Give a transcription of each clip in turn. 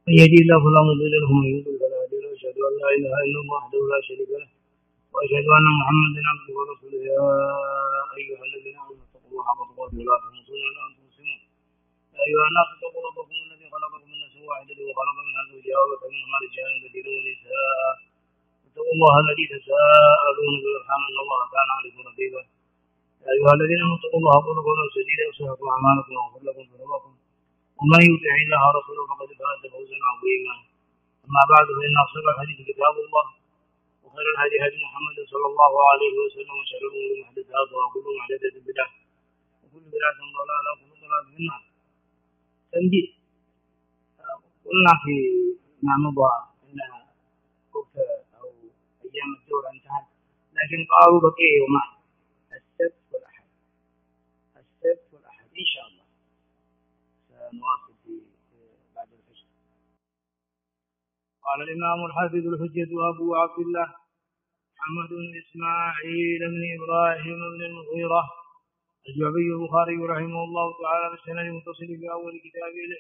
من يهدي الله فلا مضل له ومن يضلل فلا هادي له أشهد أن لا إله إلا الله وحده لا شريك له وأشهد أن محمدا عبده ورسوله يا أيها الذين آمنوا اتقوا الله حق تقاته ولا تموتن إلا وأنتم مسلمون يا أيها الناس اتقوا ربكم الذي خلقكم من نفس واحدة وخلق منها زوجها وبث منهما رجالا كثيرا ونساء اتقوا الله الذي تساءلون به والأرحام إن الله كان عليكم رقيبا يا أيها الذين آمنوا اتقوا الله وقولوا قولا سديدا يصلح لكم أعمالكم ويغفر لكم ذنوبكم ومن يطع الله ورسوله فقد فاز فوزا عظيما أما بعد فإن أصدق الحديث كتاب الله وخير الهدي هدي محمد صلى الله عليه وسلم وشر الأمور محدثاتها وكل محدثة بدعة وكل بدعة ضلالة وكل ضلالة في النار. تنبيه: قلنا فيما مضى أن وقت أو أيام الدورة انتهت، لكن قالوا بقي يومان: السبت والأحد. السبت والأحد إن شاء الله سنواصل بعد الفجر. قال الإمام الحافظ الحجة أبو عبد الله محمد بن إسماعيل بن إبراهيم بن المغيرة الجعفي البخاري رحمه الله تعالى بالسند المتصل في أول كتابه له.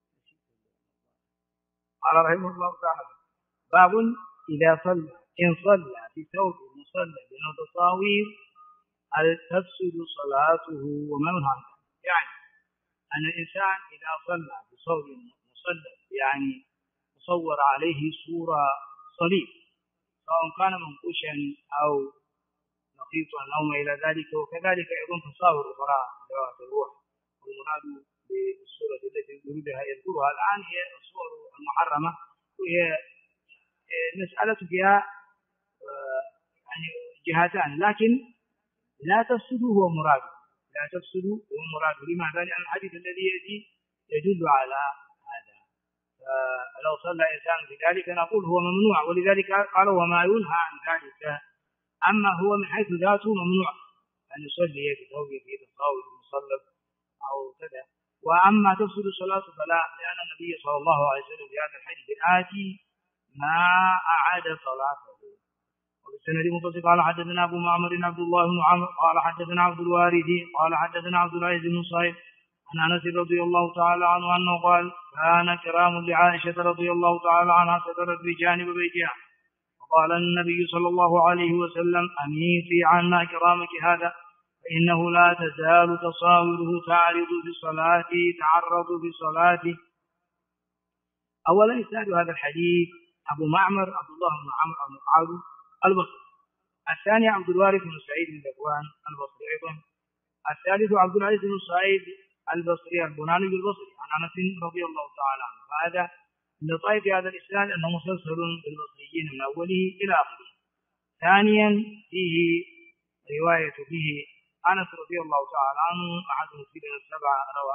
قال رحمه الله تعالى: باب إذا صلى إن صلى في ثوب مصلى بنو تصاوير هل تفسد صلاته وما ينهى عنه. يعني أن الإنسان إذا صلى بثوب مصلى يعني مصور عليه صورة صليب، سواء كان منقوشا أو نقيطا أو ما إلى ذلك، وكذلك أيضا تصاور أخرى ذوات الروح. والمراد بالصورة التي يريدها يذكرها الآن هي الصور المحرمة، وهي المسألة فيها يعني جهتان، لكن لا تفسد هو مراد، لا تفسد هو مراد. لماذا؟ لأن الحديث الذي يأتي يدل على هذا. فلو صلى إنسان بذلك نقول هو ممنوع، ولذلك قال وما ينهى عن ذلك. أما هو من حيث ذاته ممنوع أن يصلي في ثوب في تصاوير مصلب أو كذا. وأما تفسد الصلاة فلا، لأن النبي صلى الله عليه وسلم في هذا الحديث الآتي ما أعاد صلاته. وبالسند المتصل قال حدثنا أبو معمر عبد الله بن عمرو قال حدثنا عبد الوارث قال حدثنا عبد العزيز بن صهيب عن أنس رضي الله تعالى عنه أنه قال: كان كرام لعائشة رضي الله تعالى عنها سترت بجانب بيتها، وقال النبي صلى الله عليه وسلم: أميطي عنا كرامك هذا، فإنه لا تزال تصاوره تعرض في صلاته. أولا إسناد هذا الحديث أبو معمر عبد الله بن عمرو المقعد البصري، الثاني عبد الوارث بن سعيد بن ذكوان البصري أيضا، الثالث عبد العزيز بن سعيد البصري البناني البصري عن أنس رضي الله تعالى عنه. فهذا من لطائف هذا الإسناد أنه مسلسل بالبصريين من أوله إلى آخره. ثانيا فيه رواية فيه أنس رضي الله تعالى عنه أحد المسلمين السبعة روى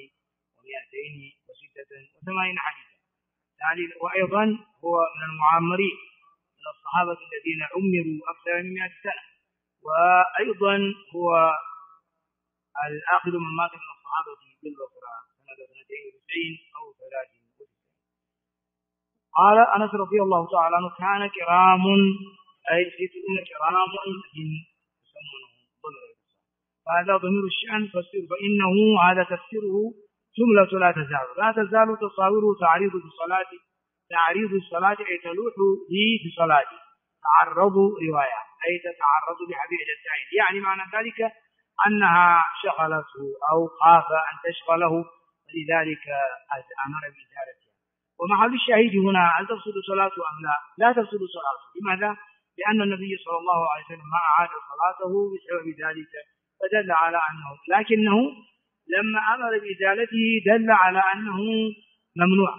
2286 حديثا. وأيضا هو من المعمرين من الصحابة الذين عمروا أكثر من 100 سنة، وأيضا هو الآخر من مات من الصحابة بالبصرة سنة 92 أو 93. قال أنس رضي الله تعالى عنه: كان كرام أي 60 كراما يسمونه ضمير، فهذا ضمير الشأن فسر، فإنه هذا تفسيره جملة لا تزال تصاوره تعريض الصلاة أي تلوح لي في صلاته. تعرض رواية أي تتعرض بحبيب التعين، يعني معنى ذلك أنها شغلته أو خاف أن تشغله، لذلك أمر بإزالتها. ومحل الشاهد هنا هل تفسد صلاته أم لا؟ لا تفسد صلاته. لماذا؟ لأن النبي صلى الله عليه وسلم ما أعاد صلاته بسبب ذلك، فدل على أنه، لكنه لما أمر بإزالته دل على أنه ممنوع،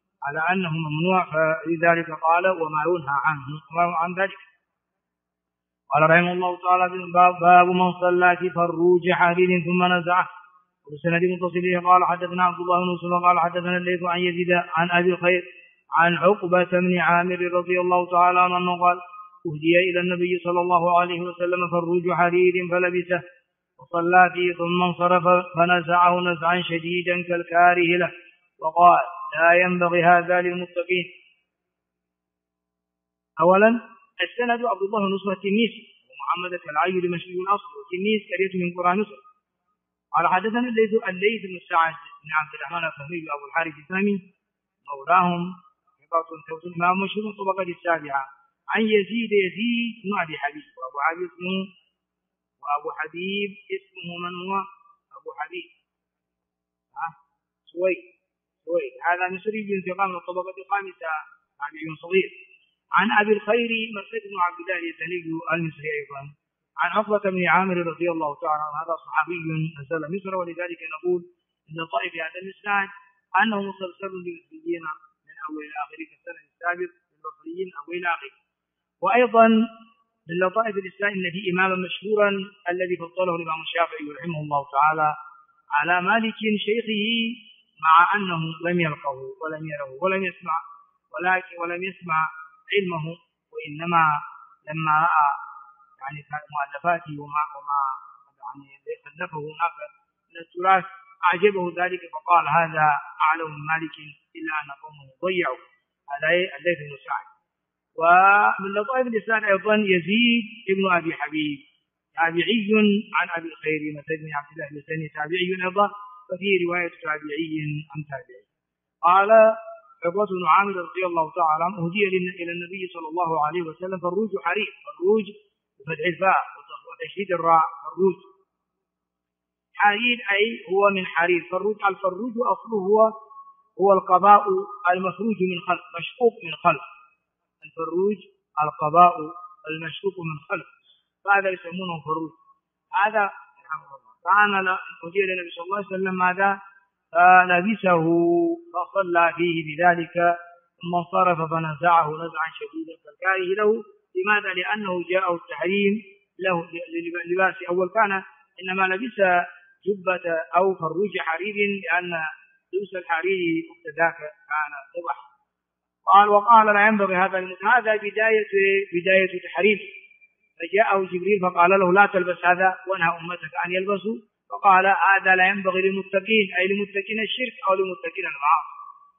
فلذلك قال وما ينهى عنه عن ذلك. قال رحمه الله تعالى: باب من صلى في فروج حرير ثم نزعه. وبسند متصل قال حدثنا عبد الله بن مسلم قال حدثنا الليث عن يزيد عن أبي الخير عن عقبة بن عامر رضي الله تعالى عنه أنه قال: أهدي إلى النبي صلى الله عليه وسلم فروج حرير فلبسه وصلى فيه ثم انصرف فنزعه نزعا شديدا كالكاره له، وقال: لا ينبغي هذا للمتقين. أولا السند عبد الله بن نصر التنيسي ومحمد العيد مشهور الأصل وتنيس قرية من قرى نصر. قال حدثنا الليث بن سعد بن عبد الرحمن الفهمي أبو الحارث الثامن مولاهم ثقة ثبت الإمام مشهور طبقة السابعة عن يزيد بن أبي حبيب وأبو حبيب اسمه من هو أبو حبيب سويد هذا مصري بن ثقة من الطبقة الخامسة تابعي صغير عن أبي الخير مسعود بن عبد الله اليزني المصري أيضا عن عقبة بن عامر رضي الله تعالى عنه هذا صحابي نزل مصر ولذلك نقول إن طائف هذا الإسناد أنه مسلسل للمصريين من أول إلى آخر كالسنة السابق للبصريين أول إلى آخر. وأيضا من لطائف الإسلام إن في إماما مشهورا الذي فضله الإمام الشافعي رحمه الله تعالى على مالك شيخه مع أنه لم يلقه ولم يره ولم يسمع علمه، وإنما لما رأى يعني مؤلفاته وما يعني صنفه هناك من التراث أعجبه ذلك فقال هذا أعلم من مالك إلا أن قومه ضيعوا. هذا الليث بن سعد. ومن لطائف الإسلام أيضا يزيد بن أبي حبيب تابعي عن أبي الخير مسعود بن عبد الله اليزني تابعي أيضا، ففيه رواية تابعي عن تابعي. قال عقبة بن عامر رضي الله تعالى عنه هدي إلى النبي صلى الله عليه وسلم فروج حرير، فروج بفتح الفاء وتشديد الراء، فروج حرير أي هو من حرير. الفروج أصله هو القباء المفروج من خلف مشقوق من خلف، الفروج القباء المشقوق من خلف، فهذا يسمونه فروج. هذا كان هدي إلى النبي صلى الله عليه وسلم ماذا؟ فلبسه فصلى فيه بذلك ثم انصرف فنزعه نزعا شديدا كالكاره له. لماذا؟ لأنه جاءه التحريم له للباس. أول كان إنما لبس جبة أو فروج حرير لأن لبس الحرير ابتداك كان قبح. وقال لا ينبغي هذا بداية تحريم. فجاءه جبريل فقال له لا تلبس هذا وانهى أمتك أن يلبسوا، فقال هذا لا ينبغي للمتقين أي لمتقين الشرك أو لمتقين المعاصي.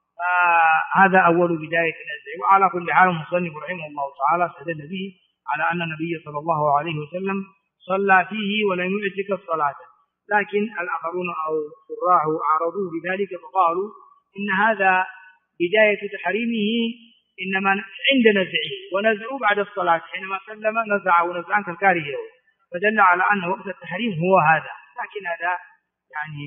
هذا أول بداية النزع. وعلى كل حال المصنف رحمه الله تعالى استدل به على أن النبي صلى الله عليه وسلم صلى فيه ولم يعتك الصلاة، لكن الآخرون أو شراح عارضوه بذلك فقالوا إن هذا بداية تحريمه إنما عند نزعه، ونزعه بعد الصلاة حينما سلم نزعه نزعا كالكاره له، فدل على أن وقت التحريم هو هذا. لكن هذا يعني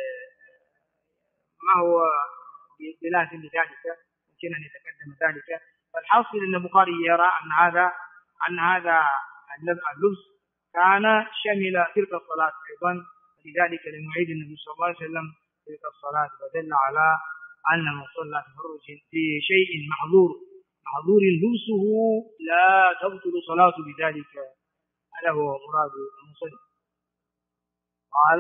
ما هو بلازم لذلك، يمكن أن يتقدم ذلك. فالحاصل أن البخاري يرى أن هذا اللبس كان شمل تلك الصلاة أيضا، لذلك لم يعيد النبي صلى الله عليه وسلم تلك الصلاة، فدل على أن من صلى في شيء محظور لبسه لا تبطل صلاة بذلك. هذا هو مراد المصلي. قال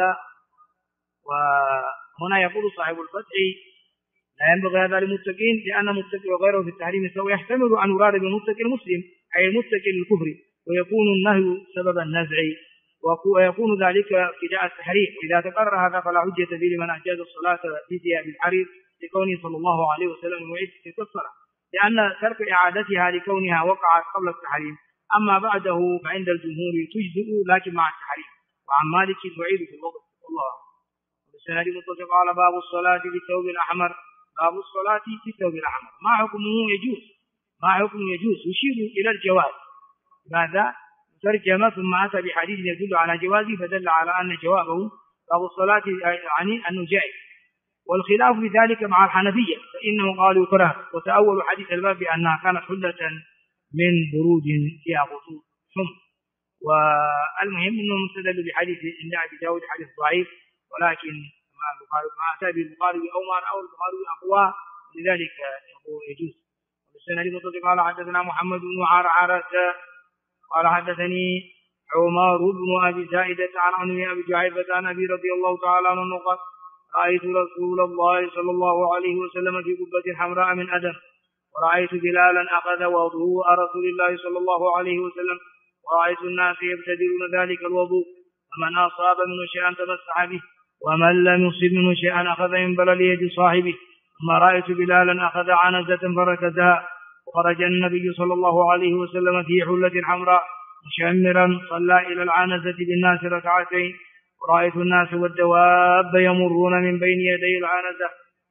وهنا يقول صاحب الفتح لا ينبغي هذا للمتقين لأن متقي وغيره في التحريم سواء. يحتمل أن يراد بالمتقي المسلم أي المتقي للكفر، ويكون النهي سبب النزع، ويكون ذلك ابتداء التحريم. إذا تقرر هذا فلا حجة به لمن أجاز الصلاة في ثياب الحرير لكونه صلى الله عليه وسلم يعيد تلك الصلاة، لأن ترك إعادتها لكونها وقعت قبل التحريم. أما بعده فعند الجمهور تجزئ لكن مع التحريم. وعن مالك يعيد في الوقت. الله والسند متصل. قال باب الصلاة في الثوب الأحمر. باب الصلاة في الثوب الأحمر ما حكمه؟ يجوز يشير إلى الجواز. ماذا؟ ترجمة ثم أتى بحديث يدل على جوازه، فدل على أن جوابه باب الصلاة يعني أنه جائز. والخلاف في ذلك مع الحنفية فإنه قالوا يكره، وتأول حديث الباب بأنها كانت حلة من برود فيها غصون حمر. والمهم أنه مستدل بحديث عند أبي داود حديث ضعيف، ولكن ما أتى بالبخاري أو ما رأوا البخاري أقوى، لذلك يجوز. والسنة المتصل. قال حدثنا محمد بن عرعرة قال حدثني عمر بن أبي زائدة عن أبي جعيفة عن أبي رضي الله تعالى عنه قال رأيت رسول الله صلى الله عليه وسلم في قبة حمراء من أدم، ورأيت بلالا أخذ وضوء رسول الله صلى الله عليه وسلم، ورأيت الناس يبتدرون ذلك الوضوء، فمن أصاب منه شيئا تمسح به، ومن لم يصب منه شيئا أخذ من بلل يد صاحبه. ثم رأيت بلالا أخذ عنزة فركزها، وخرج النبي صلى الله عليه وسلم في حلة حمراء مشمرا صلى إلى العنزة بالناس ركعتين، ورأيت الناس والدواب يمرون من بين يدي العنزة،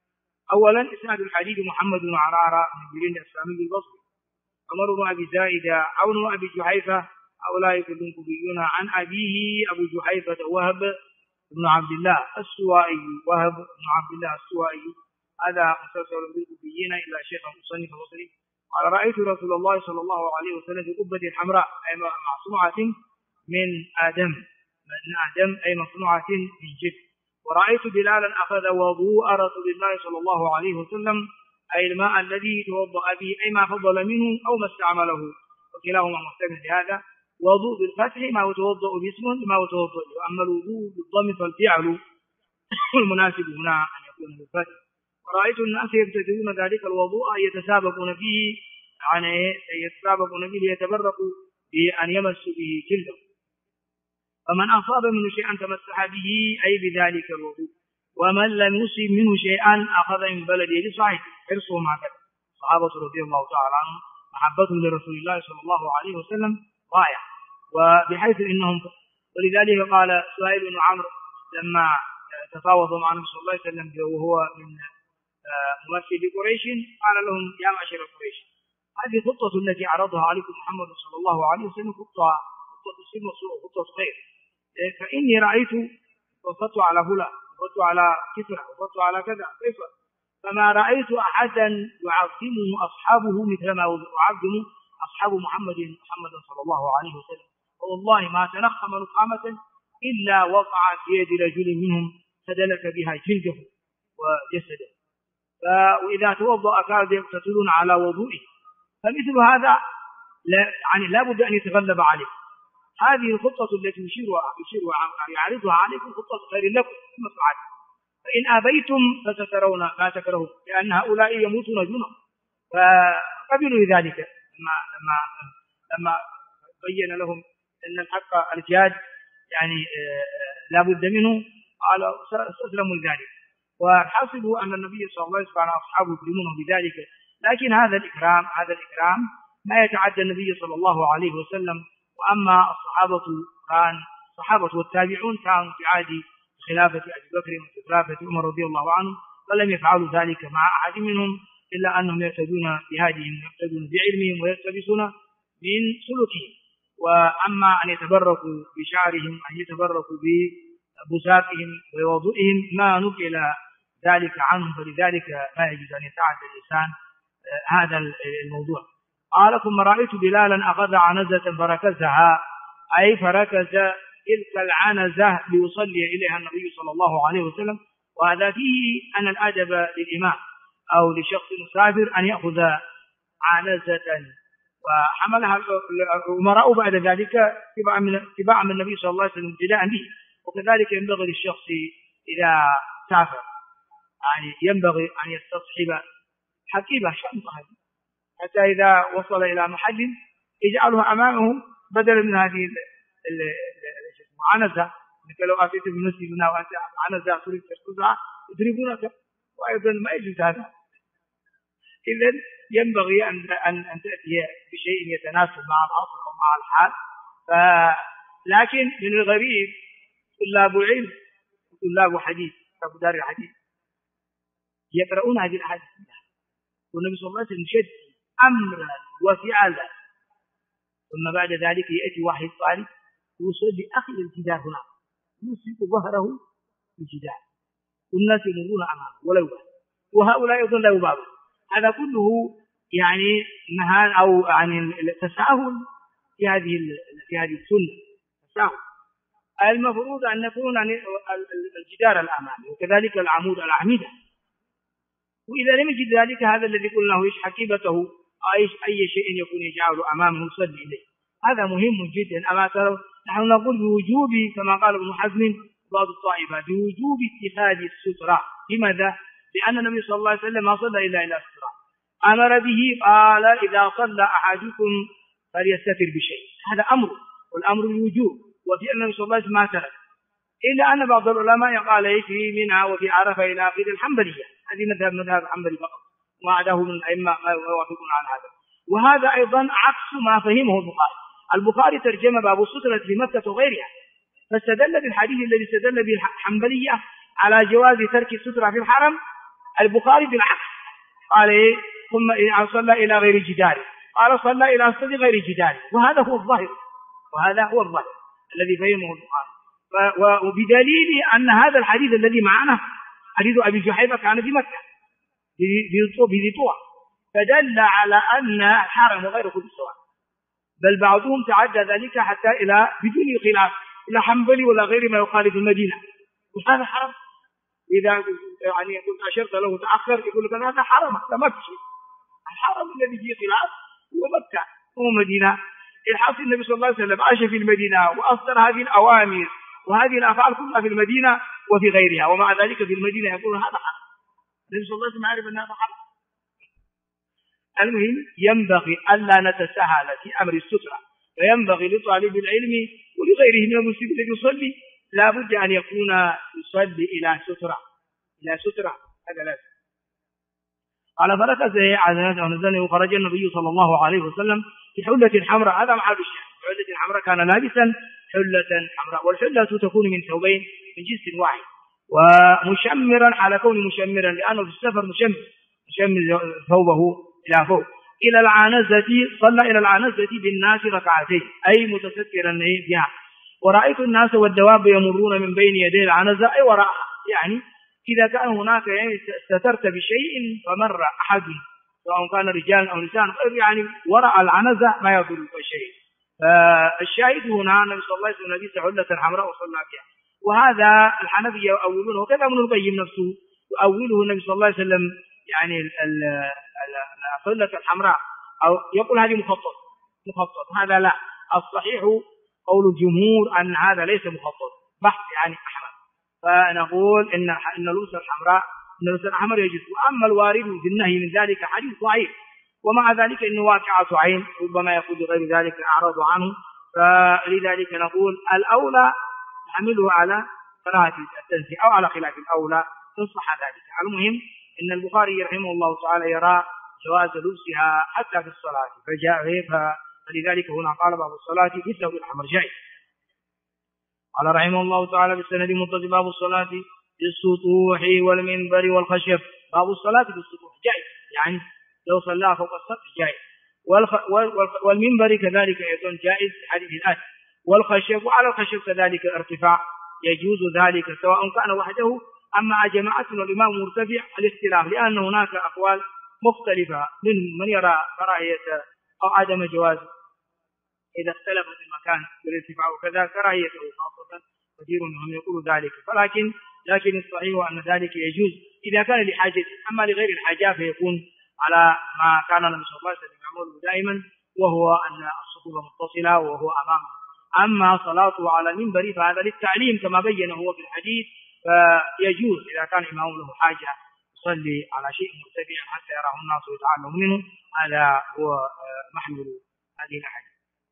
أولا إسناد الحديث محمد بن عرارة بن جرير السامي البصري، عمر بن أبي زائدة، عون بن أبي جحيفة، هؤلاء كلهم كوفيون. عن أبيه أبو جحيفة وهب بن عبد الله السوائي، وهب بن عبد الله السوائي، هذا مسلسل بالكوفيين إلى شيخ المصنف البصري قال: رأيت رسول الله صلى الله عليه وسلم في قبة حمراء، أي مصنوعة من آدم، أي مصنوعة من جلد. ورأيت بلالا أخذ وضوء رسول الله صلى الله عليه وسلم، أي الماء الذي توضأ به، أي ما فضل منه أو ما استعمله، وكلاهما محتمل لهذا. وضوء بالفتح ما يتوضأ باسم ما يتوضأ له، أما الوضوء بالضم فالفعل المناسب هنا أن يكون بالفتح. ورأيت الناس يبتدئون ذلك الوضوء يتسابقون فيه، يعني يتسابقون به ليتبرقوا بأن يمسوا به جلده، فمن أصاب منه شيئا تمسح به أي بذلك الوضوء، ومن لم يصب منه شيئا أخذ من بلده لصاحبه. حرصهم هكذا الصحابة رضي الله تعالى عنهم، محبتهم لرسول الله صلى الله عليه وسلم غاية، وبحيث إنهم، ولذلك قال سهيل بن عمرو لما تفاوض مع النبي صلى الله عليه وسلم وهو من ممثل قريش، قال لهم: يا معشر قريش، هذه خطة التي عرضها عليكم محمد صلى الله عليه وسلم خطة سلم وخطة خير، فإني رأيت وفدت على فلان، وفدت على كسرى، وفدت على كذا كيف، فما رأيت أحدا يعظمه أصحابه مثل ما يعظم أصحاب محمد صلى الله عليه وسلم، والله ما تنخم نخامة إلا وقع في يد رجل منهم فدلك بها جلده وجسده، وإذا توضأ كانوا يقتتلون على وضوئه، فمثل هذا لا بد أن يتغلب عليه. هذه الخطة التي يعرضها عليكم خطة خير لكم مصلحة، فإن أبيتم فسترون ما تكرهون، لأن هؤلاء يموتون جنة. فقبلوا ذلك لما بين لهم أن الحق الجاد يعني لا بد منه، قالوا استسلموا لذلك، وحسبوا أن النبي صلى الله عليه وسلم أصحابه يكرمونه بذلك. لكن هذا الإكرام ما يتعدى النبي صلى الله عليه وسلم. وأما الصحابة والتابعون كانوا في عهد خلافة أبي بكر وخلافة عمر رضي الله عنه، ولم يفعلوا ذلك مع أحد منهم، إلا أنهم يهتدون بهديهم ويهتدون بعلمهم ويقتبسون من سلوكهم. وأما أن يتبركوا بشعرهم، أن يتبركوا ببساطهم ووضوئهم، ما نقل ذلك عنهم، فلذلك لا يجوز أن يتعدى الإنسان هذا الموضوع. قال: ثم رأيت بلالا أخذ عنزة فركزها، أي فركز تلك العنزة ليصلي إليها النبي صلى الله عليه وسلم. وهذا فيه أن الأدب للإمام أو لشخص مسافر أن يأخذ عنزة، وحملها الأمراء بعد ذلك اتباعا من النبي صلى الله عليه وسلم ابتداء به. وكذلك ينبغي للشخص إذا سافر يعني ينبغي أن يستصحب حقيبة شنطة، حتى إذا وصل إلى محل يجعلها أمامه بدلا من هذه العنزة. مثل لو أتيت بمسجد منها وأنت عنزة تريد تركزها يضربونك، وأيضا ما يجوز هذا. إذن ينبغي أن تأتي بشيء يتناسب مع العصر ومع الحال. لكن من الغريب طلاب علم وطلاب حديث، طلاب دار الحديث يقرؤون هذه الأحاديث، والنبي صلى الله عليه وسلم شد أمرا وفعلا، ثم بعد ذلك يأتي واحد طالب يصلي أخذ الجدار هنا، يسلك ظهره بالجدار، والناس يمرون أمامه ولا يبالي، وهؤلاء أيضا لا يبالون. هذا كله يعني نهان أو يعني تساهل في هذه السنة، تساهل. المفروض أن يكون الجدار الأمامي، وكذلك العمود الأعمدة. وإذا لم يجد ذلك، هذا الذي قلناه إيش حكيبته، أي شيء يكون يجعله أمامه يصلي إليه، هذا مهم جدا. أما ترى نحن نقول بوجوب، كما قال ابن حزم بعض الطائفة، بوجوب اتخاذ السترة. لماذا؟ لأن النبي صلى الله عليه وسلم ما صلى إلا إلى السترة، أمر به، قال: إذا صلى أحدكم فليستتر بشيء. هذا أمر، والأمر الوجوب، وفي النبي صلى الله عليه وسلم ما ترك، إلا أن بعض العلماء قال يكفي منها وفي عرفة إلى آخر الحنبلية، هذه مذهب الحنبلي فقط، وعده من الأئمة ما يوافقون على هذا. وهذا أيضا عكس ما فهمه البخاري ترجم باب السترة في مكة وغيرها، فاستدل بالحديث الذي استدل به الحنبلية على جواز ترك السترة في الحرم، البخاري بالعكس قال إيه؟ ثم صلى إلى غير جدار، قال صلى إلى صدق غير جدار، وهذا هو الظاهر، وهذا هو الظاهر الذي فهمه البخاري. وبدليل أن هذا الحديث الذي معنا حديث أبي جحيفة كان في مكة بذي طوى، فدل على أن الحرم غير كل سواء، بل بعضهم تعدى ذلك حتى إلى بدون خلاف إلى حنبلي ولا غير ما يقال في المدينة، وهذا حرم. إذا يعني كنت أشرت له تأخر يقول لك هذا حرم، هذا مكة. الحرم الذي فيه خلاف هو مكة ومدينة. الحاصل النبي صلى الله عليه وسلم عاش في المدينة وأصدر هذه الأوامر وهذه الأفعال كلها في المدينة وفي غيرها، ومع ذلك في المدينة يقول هذا حرم. النبي صلى الله عليه وسلم عارف أن هذا حرم. المهم ينبغي ألا نتساهل في أمر السترة، وينبغي لطالب العلم ولغيره من المسلمين الذي يصلي لا بد أن يكون يصلي إلى سترة، إلى سترة، هذا لازم. قال فركز على نزله وخرج النبي صلى الله عليه وسلم في حلة حمراء، هذا محل الشاهد، حلة حمراء كان لابسا حلة حمراء، والحلة تكون من ثوبين من جنس واحد، ومشمرا على كون مشمرا لأنه في السفر مشمر ثوبه إلى فوق إلى العنزة، صلى إلى العنزة بالناس ركعتين أي متسترا بها، ورأيت الناس والدواب يمرون من بين يدي العنزة أي وراءها، يعني إذا كان هناك يعني سترت بشيء فمر أحد سواء كان رجال أو نساء يعني وراء العنزة ما يضر شيء. فالشاهد هنا النبي صلى الله عليه وسلم لبس حلة حمراء وصلى بها، وهذا الحنفية يؤولونه وكذا ابن القيم نفسه يؤوله النبي صلى الله عليه وسلم يعني الحلة الحمراء أو يقول هذه مخطط، هذا لا، الصحيح قول الجمهور أن هذا ليس مخطط بحث يعني أحمد، فنقول إن لبس الحمراء لبس الأحمر يجوز. وأما الوارد في النهي من ذلك حديث ضعيف، ومع ذلك إنه واقعة عين ربما يكون غير ذلك أعرض عنه، فلذلك نقول الأولى نحمله على كراهة التنزيه أو على خلاف الأولى تصح ذلك. المهم إن البخاري رحمه الله تعالى يرى جواز لبسها حتى في الصلاة، فلذلك هنا قال باب الصلاة بالثوب الأحمر جائز. قال رحمه الله تعالى بالسند متصل باب الصلاة بالسطوح والمنبر والخشب، باب الصلاة بالسطوح جائز، يعني لو صلى فوق السطح جائز، والمنبر كذلك أيضا جائز في حديث الآتي، والخشب وعلى الخشب كذلك ارتفاع يجوز ذلك سواء كان وحده أما جماعة والإمام مرتفع الاختلاف، لأن هناك أقوال مختلفة من يرى كراهية أو عدم جواز إذا اختلفت المكان بالارتفاع وكذا كراهيته خاصة كثير منهم يقول ذلك، لكن الصحيح أن ذلك يجوز إذا كان لحاجة، أما لغير الحاجة فيكون على ما كان النبي صلى الله عليه وسلم يعمل دائما، وهو أن الصفوف متصلة وهو أمامه. أما صلاته على المنبر فهذا للتعليم كما بين هو في الحديث، فيجوز إذا كان إمام له حاجة يصلي على شيء مرتفع حتى يراه الناس ويتعلم منه، هذا هو محمل هذه الحديث.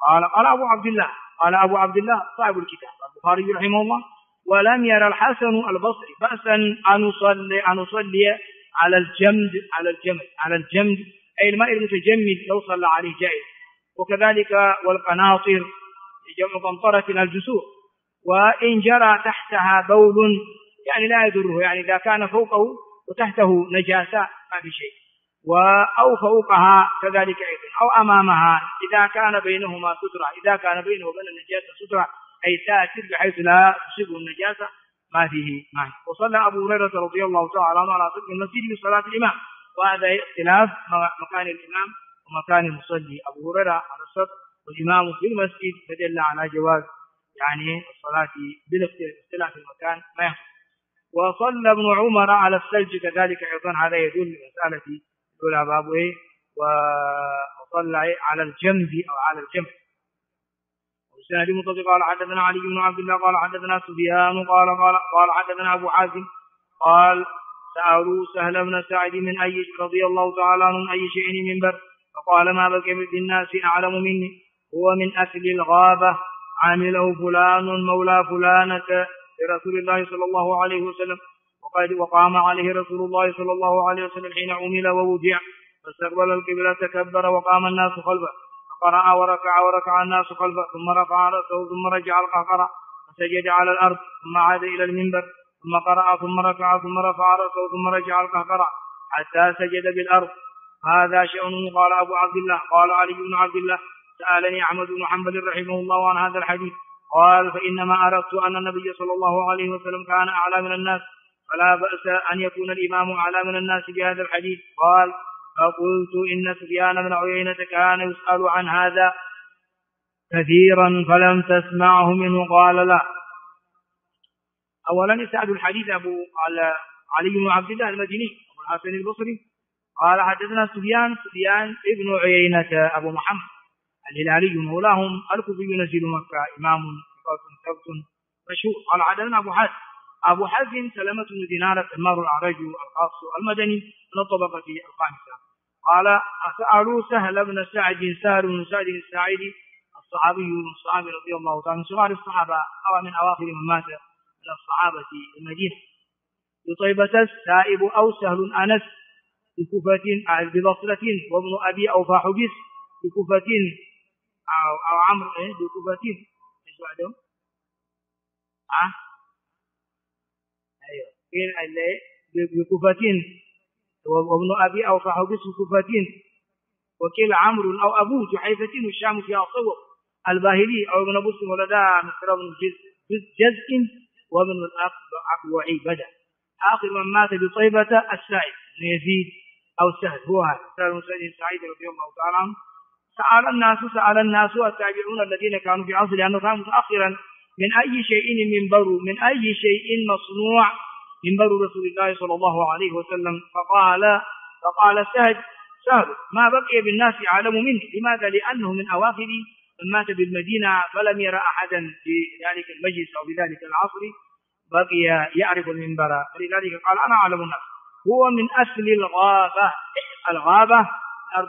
قال أبو عبد الله صاحب الكتاب البخاري رحمه الله: ولم يرى الحسن البصري بأسا أن يصلي على الجمد أي الماء المتجمد لو صلى عليه جائز، وكذلك والقناطر جمع قنطرة الجسور، وإن جرى تحتها بول يعني لا يضره، يعني إذا كان فوقه وتحته نجاسة ما في شيء، أو فوقها كذلك أيضا، أو أمامها إذا كان بينهما سترة، إذا كان بينه وبين النجاسة سترة أي ساتر بحيث لا تصيبه النجاسة ما فيه معنى. وصلى أبو هريرة رضي الله تعالى عنه على صدر المسجد بصلاة الإمام، وهذا اختلاف مكان الإمام ومكان المصلي. أبو هريرة على الصدر والإمام في المسجد فدل على جواز يعني الصلاة بالاختلاف المكان ما يحصل. وصلى ابن عمر على الثلج كذلك أيضا، هذا يدل مسألة يقول بابه وصلى على الجنب أو على الجنب. والسند متصل قال حدثنا علي بن عبد الله قال حدثنا سفيان قال حدثنا أبو حازم قال سألوا سهل بن سعد من أي رضي الله تعالى عنه من أي شيء منبر، فقال ما بقي بالناس أعلم مني، هو من أكل الغابة عامله فلان مولى فلانة لرسول الله صلى الله عليه وسلم، وقام عليه رسول الله صلى الله عليه وسلم حين عمل ووضع، فاستقبل القبلة كبر وقام الناس خلفه، فقرأ وركع الناس خلفه، ثم رفع رأسه ثم رجع القهقرة فسجد على الأرض، ثم عاد إلى المنبر ثم قرأ ثم ركع ثم رفع رأسه ثم رجع القهقرة حتى سجد بالأرض. هذا شأنه. قال أبو عبد الله قال علي بن عبد الله سألني أحمد بن حنبل رحمه الله عن هذا الحديث قال فإنما أردت أن النبي صلى الله عليه وسلم كان أعلى من الناس فلا بأس أن يكون الإمام أعلى من الناس بهذا الحديث. قال فقلت إن سفيان بن عيينة كان يسأل عن هذا كثيرا فلم تسمعه منه. قال لا. أولا يسأل الحديث علي بن عبد الله المديني أبو الحسن البصري قال حدثنا سفيان ابن عيينة أبو محمد الهلالي مولاهم الكوفي ينزل مكة إمام ثبت مشهور. قال حدثنا أبو حازم سلمة بن دينار التمار الأعرج الخاص المدني من الطبقة الخامسة. قال سألوا سهل بن سعد الساعدي الصحابي رضي الله تعالى من صغار الصحابة أو من أواخر من مات من الصحابة المدينة بطيبة السائب أو سهل أنس بكوفة ببصرة وابن أبي أوفى حبس بكوفة أو عمرو بكوفة إيش بعدهم؟ أيوة بكوفة وابن أبي أوفى حبس بكوفة وكيل عمرو أو أبو جحيفة والشام فيها صور الباهلي أو ابن بصر ولدا مصر بن جزء وابن الأقوعي بدأ. آخر من مات بطيبة السائب بن يزيد أو سهل هو هذا سهل بن سعيد رضي الله تعالى عنه. سأل الناس التابعون الذين كانوا في عصر لأنه كان متأخرا من أي شيء مصنوع منبر رسول الله صلى الله عليه وسلم. فقال سهل ما بقي بالناس أعلم منه. لماذا؟ لأنه من أواخر من مات بالمدينة فلم يرى أحدا في ذلك المجلس أو بذلك العصر بقي يعرف المنبر فلذلك قال أنا أعلم الناس. هو من أصل الغابة أرض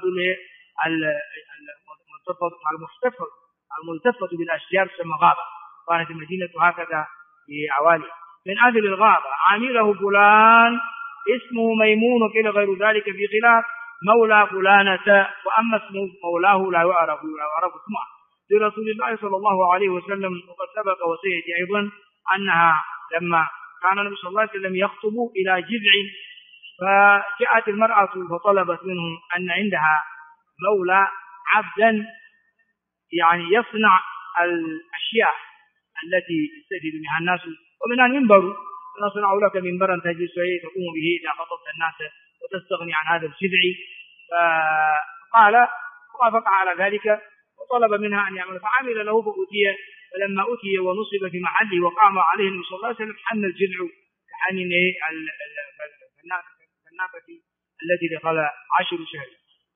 الملتفة بالأشجار تسمى غابة. كانت المدينة هكذا في عوالي من أصل الغابة. عامله فلان اسمه ميمون وكل غير ذلك في خلاف مولى فلانة وأما اسم مولاه لا يعرف اسمه لرسول الله صلى الله عليه وسلم. وقد سبق وسيأتي أيضا أنها لما كان النبي صلى الله عليه وسلم يخطب إلى جذع فجاءت المرأة فطلبت منه أن عندها مولى عبدا يعني يصنع الأشياء التي يستفيد منها الناس ومنها المنبر نصنع لك منبرا تجلس فيه تقوم به إذا خطبت الناس وتستغني عن هذا الجذع. فقال وافق على ذلك وطلب منها أن يعمل فعمل له فأتي. فلما أتي ونصب في محله وقام عليه النبي صلى الله عليه وسلم حن الجذع كحن الناقة التي دخل 10 شهر.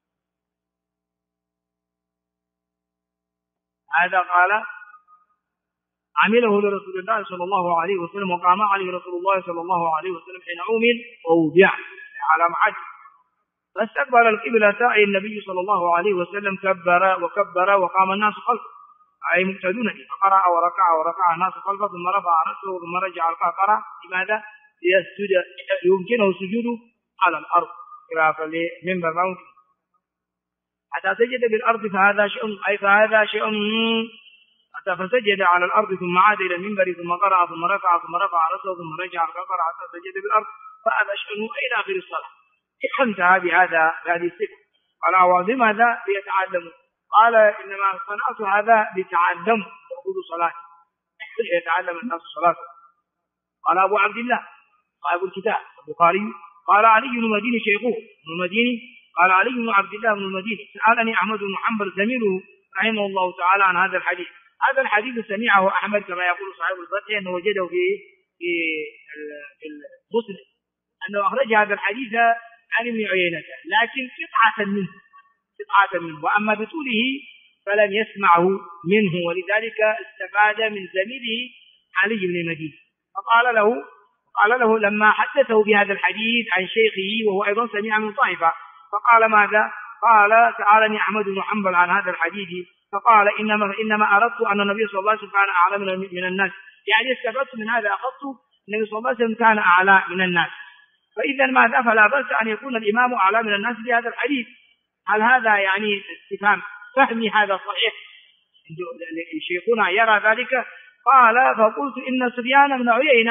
هذا قال عمله لرسول الله صلى الله عليه وسلم وقام عليه رسول الله صلى الله عليه وسلم حين عمل ووضع على محل فاستقبل القبلة أي النبي صلى الله عليه وسلم كبر وقام الناس خلفه أي مقتدون به فقرأ وركع الناس خلفه ثم رفع رأسه ثم رجع القهقرة. لماذا؟ ليسجد يمكنه سجوده على الأرض خلافا لمنبر ممكن حتى سجد بالأرض فهذا شيء حتى فسجد على الأرض ثم عاد إلى المنبر ثم قرأ ثم رفع رأسه ثم رجع القهقرة حتى سجد بالأرض فهذا شيء إلى آخر الصلاة. انتهى بهذه الصفة. قال وبماذا ليتعلموا؟ قال إنما صنعت هذا لتعلموا وخذوا صلاة ليتعلم الناس صلاة. قال أبو عبد الله صاحب الكتاب البخاري قال علي بن المديني شيخه ابن المديني قال علي بن عبد الله بن المديني سألني أحمد بن حنبل زميله رحمه الله تعالى عن هذا الحديث. هذا الحديث سمعه أحمد كما يقول صاحب الفتح أنه وجده في المسند أنه أخرج هذا الحديث عن ابن عيينة لكن قطعة منه وأما بطوله فلم يسمعه منه ولذلك استفاد من زميله علي بن المديني. فقال له لما حدثه بهذا الحديث عن شيخه وهو أيضا سمع من طائفة فقال ماذا؟ قال سألني أحمد بن حنبل عن هذا الحديث فقال إنما أردت أن النبي صلى الله عليه وسلم كان أعلى من الناس. يعني استفدت من هذا أخذت النبي صلى الله عليه وسلم كان أعلى من الناس. فإذا ماذا؟ فلا بأس أن يكون الإمام أعلى من الناس بهذا الحديث. هل هذا يعني استفهام فهمي هذا صحيح؟ شيخنا يرى ذلك؟ قال فقلت إن سفيان بن عيينة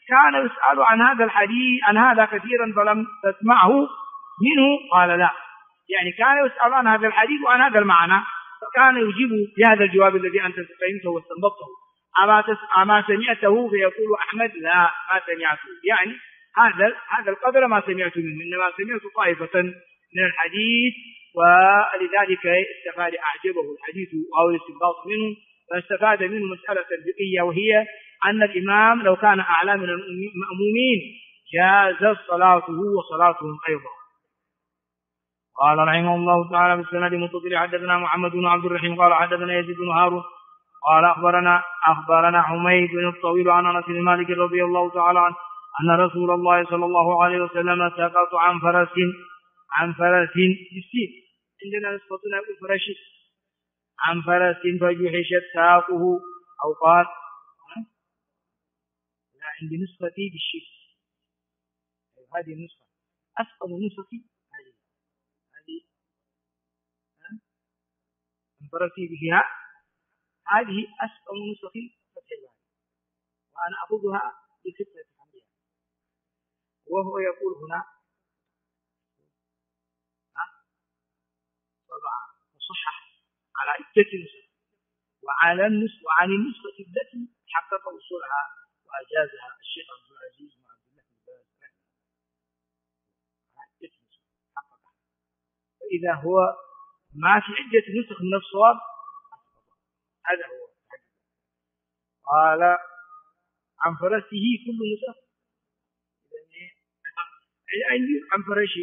كان يسأل عن هذا الحديث عن هذا كثيرا فلم تسمعه منه؟ قال لا. يعني كان يسأل عن هذا الحديث وعن هذا المعنى، فكان يجيب بهذا الجواب الذي أنت فهمته واستنبطته. أما سمعته فيقول أحمد لا ما سمعته، يعني هذا القدر ما سمعت منه، إنما سمعت طائفة من الحديث، ولذلك استفاد أعجبه الحديث أو الاستنباط منه، فاستفاد منه مسألة فقهية، وهي أن الإمام لو كان أعلى من المأمومين جاز صلاته وصلاتهم أيضا. قال رحمه الله تعالى بالسند المتصل حدثنا محمد بن عبد الرحيم قال حدثنا يزيد بن هارون قال أخبرنا حميد بن الطويل عن أنس بن مالك رضي الله تعالى عنه أن رسول الله صلى الله عليه وسلم سقط عن فرس بالسين، عندنا نسختنا بالفرش، عن فرس فجحشت ساقه، أو قال لا عندي نسختي بالشيء، هذه النسخة أسقط نسختي، هذه عن فرسي بها، هذه أسقط نسختي فتحبها، وأنا أخذها بستة حملها. وهو يقول هنا طبعا وصحح على عدة نسخ، وعن النسخة التي حقق وصولها وأجازها الشيخ عبد العزيز بن عبد الله بن باز عدة نسخ حققها، فإذا هو ما في عدة نسخ من الصواب هذا هو. قال عن فرسه كل نسخ، عن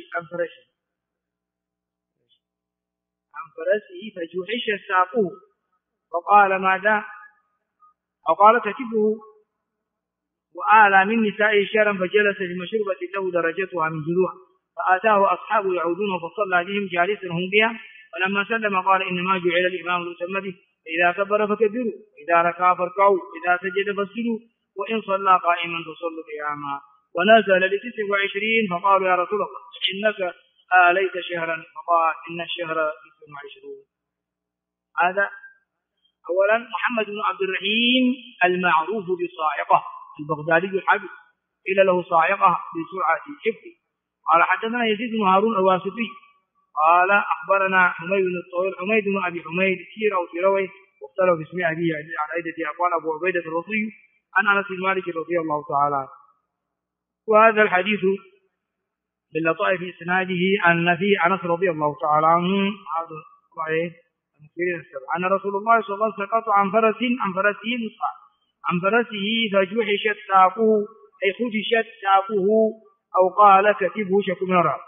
فرسه فجحش ساقه، فقال ماذا؟ أو قال كتبه وآلى من نسائه شرا، فجلس لمشربة له درجتها من جذوع، فآتاه أصحابه يعودون فصلى بهم جالسا هم بها، ولما سلم قال إنما جعل الإمام ليتم به، فإذا كبر فكبروا، إذا ركع فاركعوا، إذا سجد فاسجدوا، وإن صلى قائما فصلوا قياما. ونزل ل29 فقالوا يا رسول الله إنك آليت شهرا، فقال إن الشهر 29. هذا أولا محمد بن عبد الرحيم المعروف بصاعقة البغدادي الحافظ، قيل له صاعقة بسرعة حفظه. قال حدثنا يزيد بن هارون الواسطي قال أخبرنا حميد بن الطويل حميد بن أبي حميد كثير أو سيروي، واختلف في اسم أبيه على عدة أقوال، أبو عبيدة الرصي عن أنس بن مالك رضي الله تعالى عنه. وهذا الحديث باللطائف في إسناده أن فيه أنس رضي الله تعالى عنه هذا صحيح أن رسول الله صلى الله عليه وسلم سقط عن فرسه نصفا، عن فرسه فجحشت ساقه أي خدشت ساقه، أو قال كتبه شك من الرأس.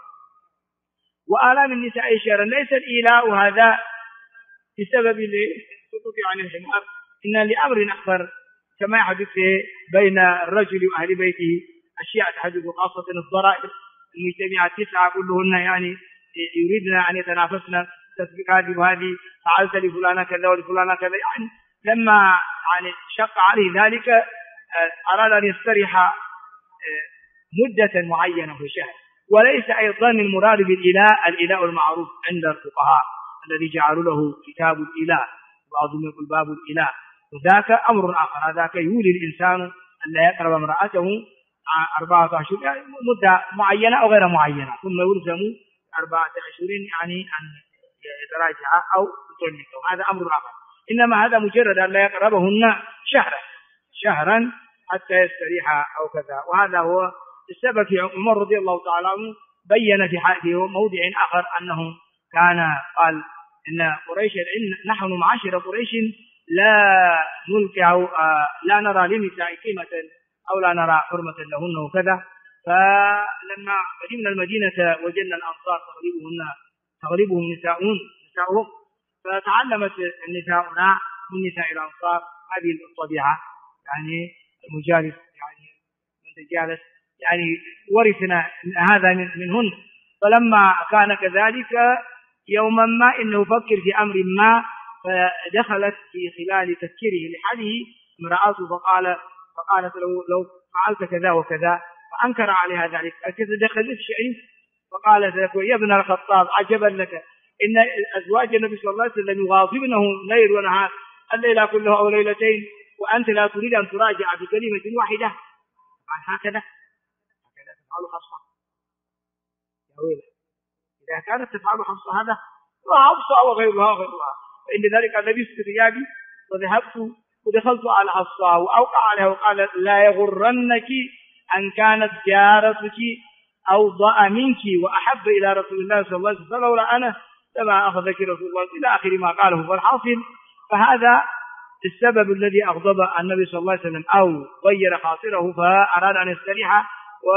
وآلام النساء شهرا، ليس الإيلاء هذا بسبب السقوط عن الحمار، إن لأمر أكبر كما يحدث بين الرجل وأهل بيته أشياء تحدث، خاصة الضرائب المجتمعات 9 كلهن يعني يريدن أن يتنافسن تسبق هذه وهذه، فعلت لفلانة كذا ولفلانة كذا، يعني لما يعني شق عليه ذلك أراد أن يستريح مدة معينة في شهر. وليس أيضا المراد بالإله الإله المعروف عند الفقهاء الذي جعلوا له كتاب الإله، بعضهم يقول باب الإله، وذاك أمر آخر، هذاك يولي الإنسان أن لا يقرب امرأته 4 أشهر يعني مدة معينة أو غير معينة، ثم يلزم 4 أشهر يعني أن يتراجع أو يطلقه، هذا أمر آخر. إنما هذا مجرد أن لا يقربهن شهرا حتى يستريح أو كذا. وهذا هو السبب في عمر رضي الله تعالى عنه بين في موضع آخر أنه كان قال إن قريش نحن معاشر قريش لا نلقي أو لا نرى للنساء قيمة أو لا نرى حرمة لهن وكذا. فلما قدمنا المدينة وجدنا الأنصار تغلبهم نساؤهم، فتعلمت نساؤنا من نساء الأنصار هذه الطبيعة، يعني المجالس يعني من تجالس يعني ورثنا هذا منهن. فلما كان كذلك يوما ما إنه فكر في أمر ما، فدخلت في خلال تفكيره لحاله امرأته فقالت له لو فعلت كذا وكذا، فأنكر عليها ذلك، أكذا دخلت شيء، فقالت له يا ابن الخطاب عجبا لك إن أزواج النبي صلى الله عليه وسلم يغاضبنه ليل ونهار، الليلة كله أو ليلتين، وأنت لا تريد أن تراجع بكلمة واحدة. طبعا هكذا تفعل حفصة يا ويلة. إذا كانت تفعل حفصة هذا وحفصة وغيرها فإن ذلك الذي في ثيابي وذهبت ودخلت على حفصة وأوقع عليها وقال لا يغرنك أن كانت جارتك أوضأ منك وأحب إلى رسول الله صلى الله عليه وسلم فلولا أنا لما أخذك رسول الله إلى آخر ما قاله. فالحاصل فهذا السبب الذي أغضب النبي صلى الله عليه وسلم أو غير خاطره فأراد أن يستريح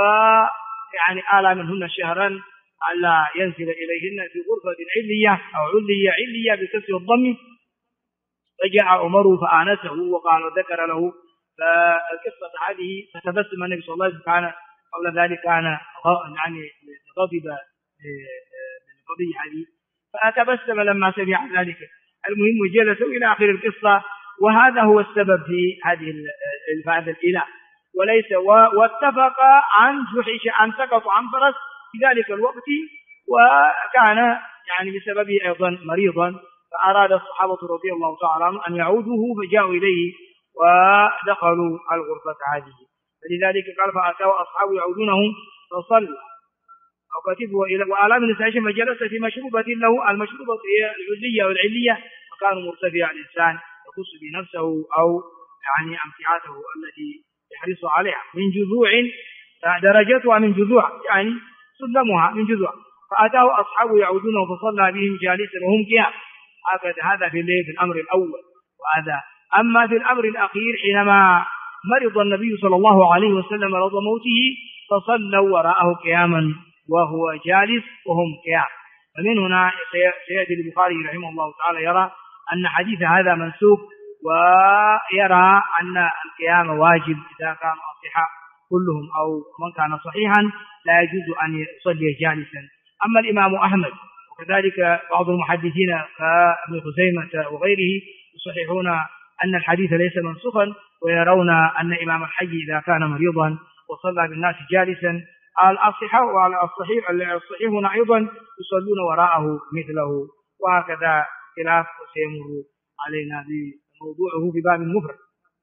ويعني آلى منهن شهرا ألا ينزل إليهن في غرفة علية أو علية بكسر الضم. فجاء عمر فآنسه وقال وذكر له فالقصة هذه فتبسم النبي صلى الله عليه وسلم كان قبل ذلك كان يعني غضب بالقضية هذه فأتبسم لما سمع ذلك. المهم جلسوا إلى آخر القصة وهذا هو السبب في هذا الإله وليس واتفق عن جحش أن سقط عن فرس في ذلك الوقت وكان يعني بسببه أيضا مريضا فأراد الصحابة رضي الله تعالى عنهم أن يعودوه فجاءوا إليه ودخلوا الغرفة هذه. فلذلك قال فأتوا أصحابه يعودونه فصلى أو كتبه وآلام بن سعيد فجلس في مشروبة له. المشروبة هي العلية والعلية وكان مرتفع الإنسان يخص بنفسه أو يعني أمتعاته التي يحرص عليها من جذوع درجتها من جذوع يعني سلمها من جذوع. فأتاه أصحابه يعودونه فصلى بهم جالسا وهم قيام. هذا في الأمر الأول. وهذا أما في الأمر الأخير حينما مرض النبي صلى الله عليه وسلم مرض موته فصلوا وراءه قياما وهو جالس وهم قيام. فمن هنا سيأتي البخاري رحمه الله تعالى يرى أن حديث هذا منسوخ ويرى أن القيام واجب إذا كان أصحاء كلهم أو من كان صحيحا لا يجوز أن يصلي جالسا. أما الإمام أحمد وكذلك بعض المحدثين كابن خزيمة وغيره يصححون أن الحديث ليس منسوخا ويرون أن إمام الحي إذا كان مريضا وصلى بالناس جالسا الأصحاء وعلى الصحيحون أيضا يصلون وراءه مثله. وهكذا خلاف سيمر علينا بموضوعه في باب المفرد.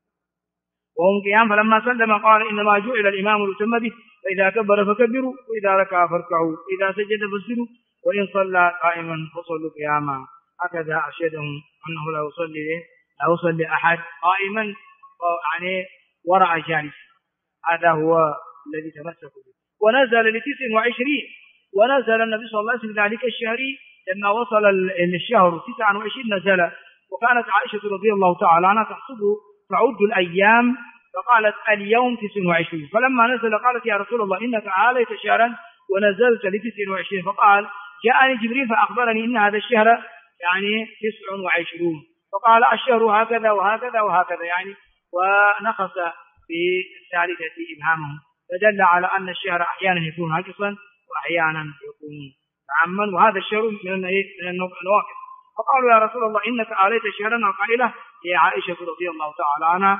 وهم قيام فلما سلم قال إنما جعل الإمام ليتم به فإذا كبر فكبروا وإذا ركع فاركعوا وإذا سجد فاسجدوا وإن صلى قائما فصلوا قياما. هكذا أرشدهم أنه لا يصلي أحد قائما يعني وراء جالس. هذا هو الذي تمسكوا به. ونزل ل29 ونزل النبي صلى الله عليه وسلم ذلك الشهر لما وصل الشهر 29 نزل. وكانت عائشة رضي الله تعالى عنها تعد الأيام فقالت اليوم 29 فلما نزل قالت يا رسول الله إنك عاليت شهرا ونزلت ل29 فقال جاءني جبريل فأخبرني إن هذا الشهر يعني 29 فقال الشهر هكذا وهكذا وهكذا يعني ونقص في الثالثة إبهامه فدل على أن الشهر أحيانا يكون ناقصا وأحيانا يكون عاما وهذا الشهر من النواقص. فقالوا يا رسول الله إنك آليت شهرا القائلة هي عائشة رضي الله تعالى عنها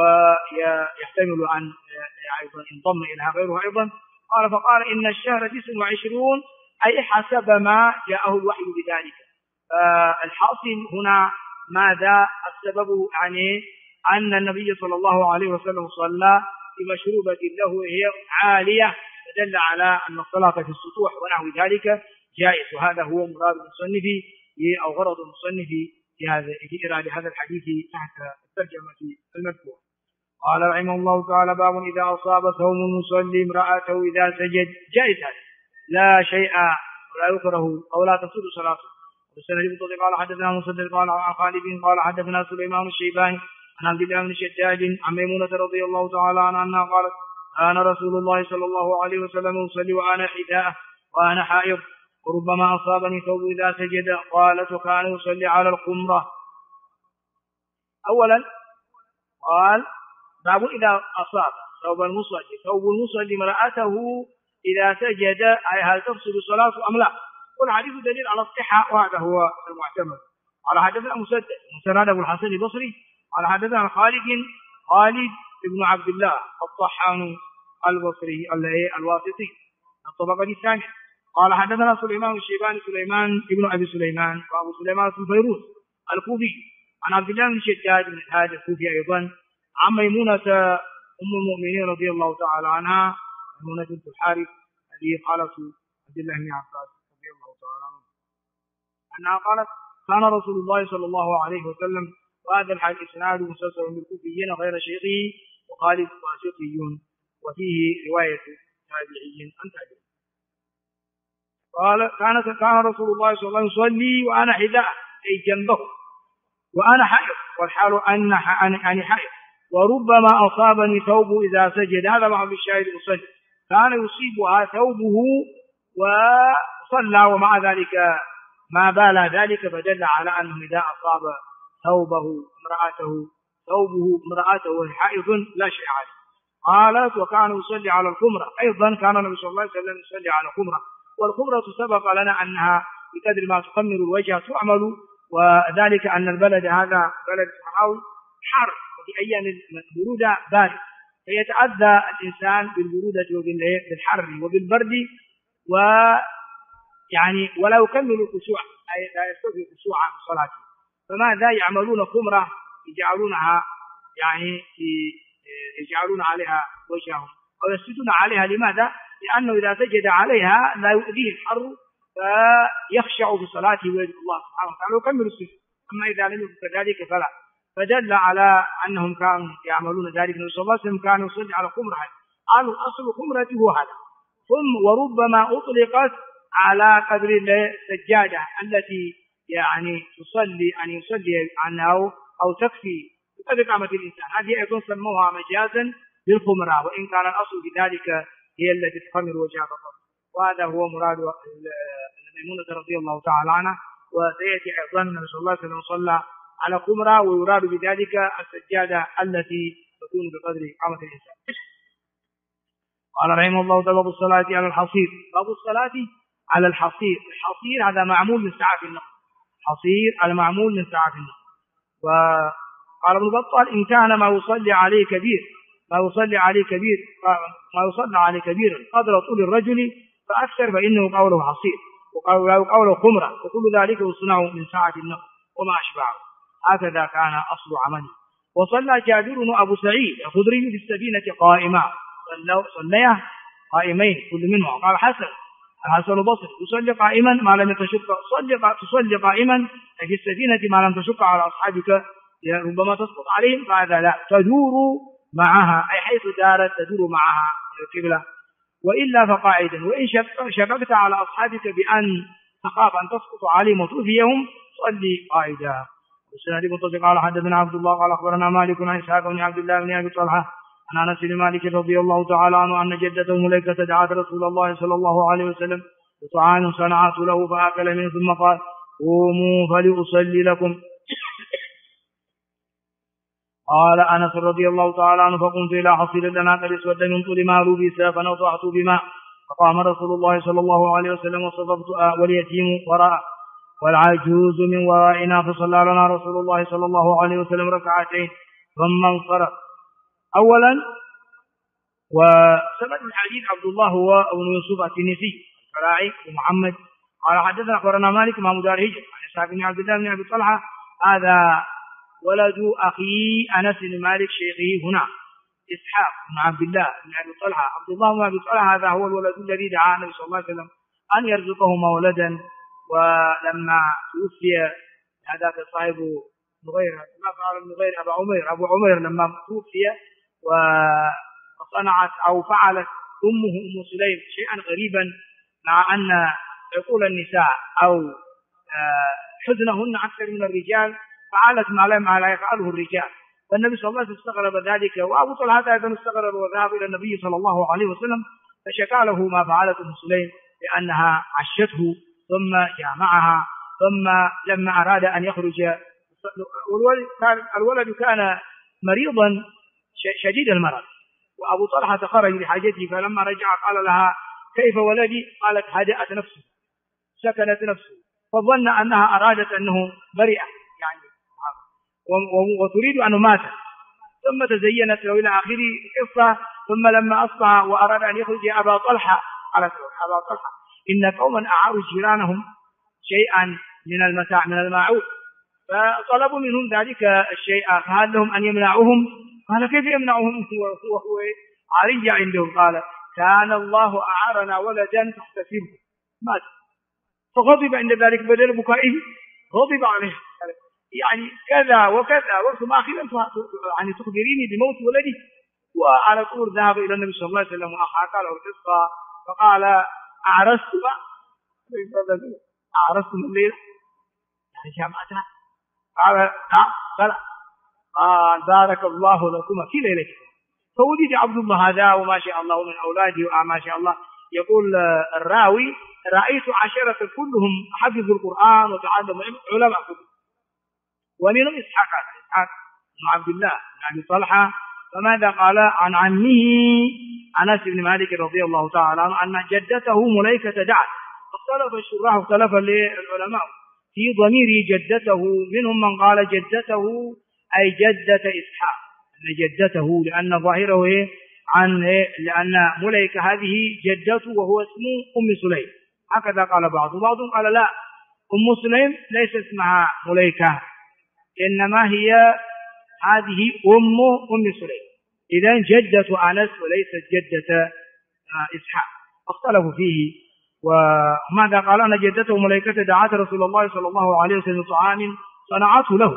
ويحتمل أن أيضا ينضم إليها غيرها أيضا. فقال إن الشهر 29 أي حسب ما جاءه الوحي بذلك. الحاصل هنا ماذا السبب يعني أن النبي صلى الله عليه وسلم صلى في مشروبة له هي عالية فدل على أن الصلاة في السطوح ونحو ذلك جائز. وهذا هو مراد المصنف أو غرض المصنف في إراد هذا الحديث تحت الترجمة المذكورة. قال رحمه الله تعالى باب إذا أصاب ثوم المصلي امرأته إذا سجد جائز لا شيء ولا يكره أو لا تفسد صلاته. والسند المتصل قال حدثنا مسدد قال عن خالد قال حدثنا سليمان الشيباني عن عبد الله بن شداد عن ميمونة رضي الله تعالى عنها قالت كان رسول الله صلى الله عليه وسلم يصلي وأنا حذاءه وأنا حائض وربما أصابني ثوب إذا سجد قالت وكان يصلي على القمرة. أولا قال باب إذا أصاب ثوب المصلي امرأته إذا سجد أي هل تفسد صلاته أم لا. والحديث دليل على الصحة وهذا هو المعتمد. على حدثنا مسدد أبو الحسن البصري على حدثنا خالد بن عبد الله الطحان البصري الواسطي الطبقة الثانية قال حدثنا سليمان الشيباني سليمان ابن أبي سليمان وأبو سليمان الفيروز الكوفي عن عبد الله بن شداد بن الحاج الكوفي أيضا عن ميمونة أم المؤمنين رضي الله تعالى عنها ميمونة بنت الحارث هذه خالة عبد الله بن عباس رضي الله تعالى عنه أنها قالت كان رسول الله صلى الله عليه وسلم، وهذا الحديث إسناد مسلسل بالكوفيين غير شيخه وخالد واسطي، وفيه رواية تابعي عن تابعي. قال كان رسول الله صلى الله عليه وسلم يصلي وأنا حذاء أي جنبه وأنا حائض، والحال أني حائض، وربما أصابني ثوبه إذا سجد. هذا محل الشاهد المصلي، كان يصيبها ثوبه وصلى ومع ذلك ما بال ذلك، فدل على أنه إذا أصاب ثوبه امرأته حائض لا شيء عليه. قالت وكان يصلي على الخمرة، أيضا كان النبي صلى الله عليه وسلم يصلي على الخمرة، والخمرة سبق لنا أنها بقدر ما تخمر الوجه تعمل، وذلك أن البلد هذا بلد صحراوي حر، وفي أيام البرودة بارد، فيتأذى الإنسان بالبرودة وبالحر وبالبرد، ويعني ولا يكمل الخشوع، أي لا يستوفي الخشوع في صلاته. فماذا يعملون خمرة يجعلونها يعني يجعلون عليها وجههم أو يسجدون عليها. لماذا؟ لأنه إذا سجد عليها لا يؤذيه الحر فيخشع بصلاته ويجب الله سبحانه وتعالى ويكمل السجود. أما إذا لم يكن كذلك فلا. فدل على أنهم كانوا يعملون ذلك. النبي صلى الله عليه وسلم كان يصلي على خمرة، قالوا أصل خمرته هذا، ثم وربما أطلقت على قدر السجادة التي يعني تصلي أن يصلي عنها أو تكفي قد قامت الإنسان. هذه أيضا سموها مجازا بالخمرة، وإن كان الأصل في ذلك هي التي تخمر وجهها فقط. وهذا هو مراد ميمونة رضي الله تعالى عنها. وسيأتي أيضا النبي صلى الله عليه وسلم صلى على خمرة، ويراد بذلك السجادة التي تكون بقدر قامة الإنسان. قال رحمه الله تعالى: باب الصلاة على الحصير. باب الصلاة على الحصير. الحصير هذا معمول من ساعات النقل، حصير المعمول من ساعات النقل. وقال ابن بطال: إن كان ما يصلي عليه كبير قدر طول الرجل فأكثر فإنه قوله حصير، وقوله خمرة، وكل ذلك يصنع من ساعة النقل وما أشبعه. هكذا كان أصل عمله. وصلى جابر وأبو سعيد الخدري في السفينة قائما، صليا قائمين كل منهم. قال الحسن البصري: يصلي قائما ما لم تشق، تصلي قائما في السفينة ما لم تشق على أصحابك ربما تسقط عليهم، فهذا لا، تدور معها، أي حيث دارت تدور معها القبلة، وإلا فقاعدا. وإن شققت على أصحابك بأن تخاف أن تسقط عليهم وتؤذيهم صلي قاعدا. والسنة متصل. قال حدثنا عبد الله قال أخبرنا مالك عن إسحاق بن عبد الله بن أبي طلحة عن أنس بن مالك رضي الله تعالى عنه أن جدته مليكة دعت رسول الله صلى الله عليه وسلم بطعام صنعت له فأكل منه ثم قال: قوموا فلأصلي لكم. قال أنس رضي الله تعالى عنه: فقمت إلى حصير لنا قد اسود من طول ما لبس فنضحت بماء، فقام رسول الله صلى الله عليه وسلم وصففت واليتيم وراء والعجوز من ورائنا، فصلى لنا رسول الله صلى الله عليه وسلم ركعتين ثم انصرف. أولا، وسبب الحديث عبد الله هو ابن يوسف التنيسي الفراعي ومحمد. قال حدثنا أخبرنا مالك إمام دار هجر عن إسحاق بن عبد الله بن أبي طلحة، هذا ولد أخي أنس بن مالك شيخه هنا، إسحاق بن عبد الله بن أبي طلحة. عبد الله بن أبي طلحة هذا هو الولد الذي دعا النبي صلى الله عليه وسلم أن يرزقه مولدا، ولما توفي هذاك صاحب نغير ما فعل نغير أبو عمير لما توفي وصنعت أو فعلت أمه أم سليم شيئا غريبا، مع أن عقول النساء أو حزنهن أكثر من الرجال، فعلت ما لا يفعله الرجال. فالنبي صلى الله عليه وسلم استغرب ذلك، وأبو طلحة أيضا استغرب وذهب إلى النبي صلى الله عليه وسلم فشكى له ما فعلت أم سليم لأنها عشته ثم جامعها، ثم لما أراد أن يخرج الولد كان مريضا شديد المرض، وأبو طلحة خرج لحاجته، فلما رجع قال لها: كيف ولدي؟ قالت: هدأت نفسه، سكنت نفسه، فظن أنها أرادت أنه بريئة يعني وتريد أنه مات، ثم تزينت له إلى آخر القصة. ثم لما أصبح وأراد أن يخرج أبا طلحة قالت له: أبا طلحة إن قوما أعاروا جيرانهم شيئا من المتاع من الماعون، فطلبوا منهم ذلك الشيء، فهل لهم أن يمنعوهم؟ قال كيف يمنعهم وهو عرية عندهم؟ قال كان الله أعارنا ولدا تحت سره مات، فغضب عند ذلك بدل بكائه غضب عليه، يعني كذا وكذا ثم أخيرا يعني تخبريني بموت ولدي. وعلى طول ذهب إلى النبي صلى الله عليه وسلم وحكى له القصة، فقال أعرستم الليلة يعني جامعتها؟ قال بارك الله لكما في ليلتكم. فوجد عبد الله هذا وما شاء الله من أولاده وما شاء الله. يقول الراوي رأيت عشرة كلهم حفظوا القرآن وتعلموا علماء كلهم، ومنهم إسحاق بن عبد الله بن أبي طلحة. فماذا قال عن عمه أنس بن مالك رضي الله تعالى عنه أن جدته مليكة دعت. اختلف الشراح اختلف للعلماء في ضمير جدته، منهم من قال جدته أي جدة إسحاق، أن جدته لأن ظاهره لأن مليكة هذه جدته وهو اسمه أم سليم، هكذا قال بعضهم قال لا، أم سليم ليس اسمها مليكة إنما هي هذه أم سليم، إذن جدة أنس وليست جدة إسحاق، فاختلفوا فيه. وماذا قال أن جدته مليكة دعت رسول الله صلى الله عليه وسلم طعام صنعته له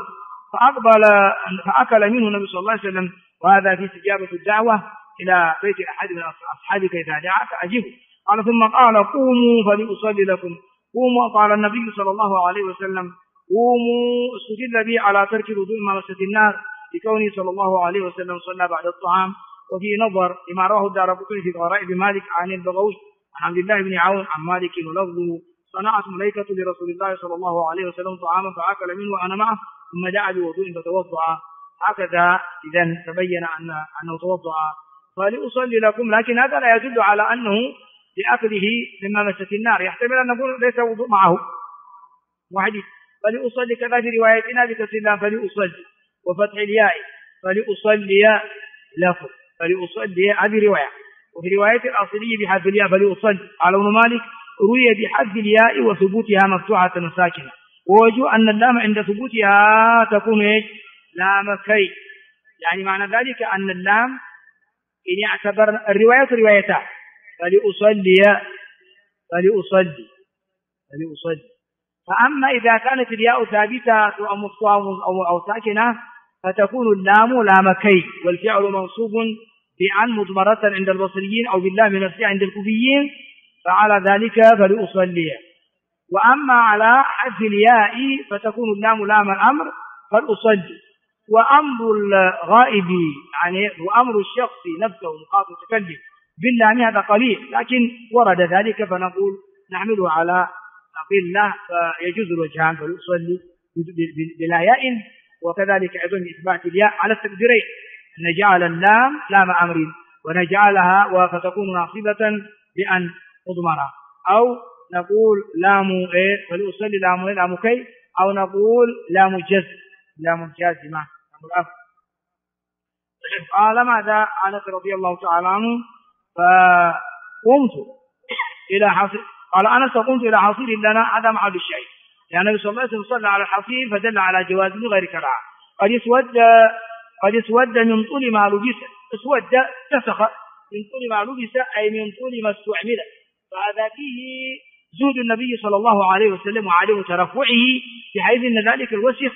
فأكل منه النبي صلى الله عليه وسلم، وهذا في استجابة الدعوة إلى بيت أحد من أصحابك إذا دعا فأجيبه. قال ثم قال قوموا فلأصلي لكم. قوموا، قال النبي صلى الله عليه وسلم قوموا، استدل به على ترك الوضوء مع مسة النار لكونه صلى الله عليه وسلم صلى بعد الطعام. وفي نظر لما رواه الدارقطني في غرائب مالك عن البغوي عن عبد الله بن عون عن مالك ولفظه صنعت مليكة لرسول الله صلى الله عليه وسلم طعاما فأكل منه وأنا معه ثم دعا بوضوء فتوضأ. هكذا إذن تبين أنه توضأ. فلأصلي لكم، لكن هذا لا يدل على أنه لأكله مما مست النار، يحتمل أن نقول ليس وضوء معه وحديث. فلأصلي كذا في روايتنا بكسر اللام فلأصلي وفتح الياء فلأصلي لكم، فلأصلي هذه رواية. وفي رواية الأصلية بحذف الياء فلأصلي على ابن مالك روي بحذف الياء وثبوتها مفتوحة وساكنة، ووجه أن اللام عند ثبوتها تكون لام كي، يعني معنى ذلك أن اللام إن يعتبر الروايات روايتان فلأصلي. فأما إذا كانت الياء ثابتة أو مفتوحة أو ساكنة فتكون اللام لام كي، والفعل منصوب بأن مضمرة عند البصريين أو باللام نفسها عند الكوفيين، فعلى ذلك فلأصلي. وأما على حذف الياء فتكون اللام لام الأمر فلأصلي. وأمر الغائب يعني وأمر الشخص نفسه مخاطب المتكلم باللام هذا قليل، لكن ورد ذلك فنقول نحمله على قلة، فيجوز الوجهان فلأصلي بلا ياء، وكذلك أيضا إثبات الياء على التقديرين، نجعل اللام لام أمر ونجعلها وفتكون ناصبة بأن مضمرة، أو نقول لام فلأصلي لام كي، أو نقول لام جازمة. قال ماذا أنس رضي الله تعالى عنه فقمت إلى حصير، قال أنس قمت إلى حصير لنا، هذا محل الشيء، يعني النبي صلى الله عليه وسلم صلى على الحصير فدل على جواز غير كراهة. قد اسود من طول ما لبس، اسود تسخ من طول ما لبس أي من طول ما استعمل، فهذا فيه زود النبي صلى الله عليه وسلم وعدم ترفعه، بحيث أن ذلك الوسخ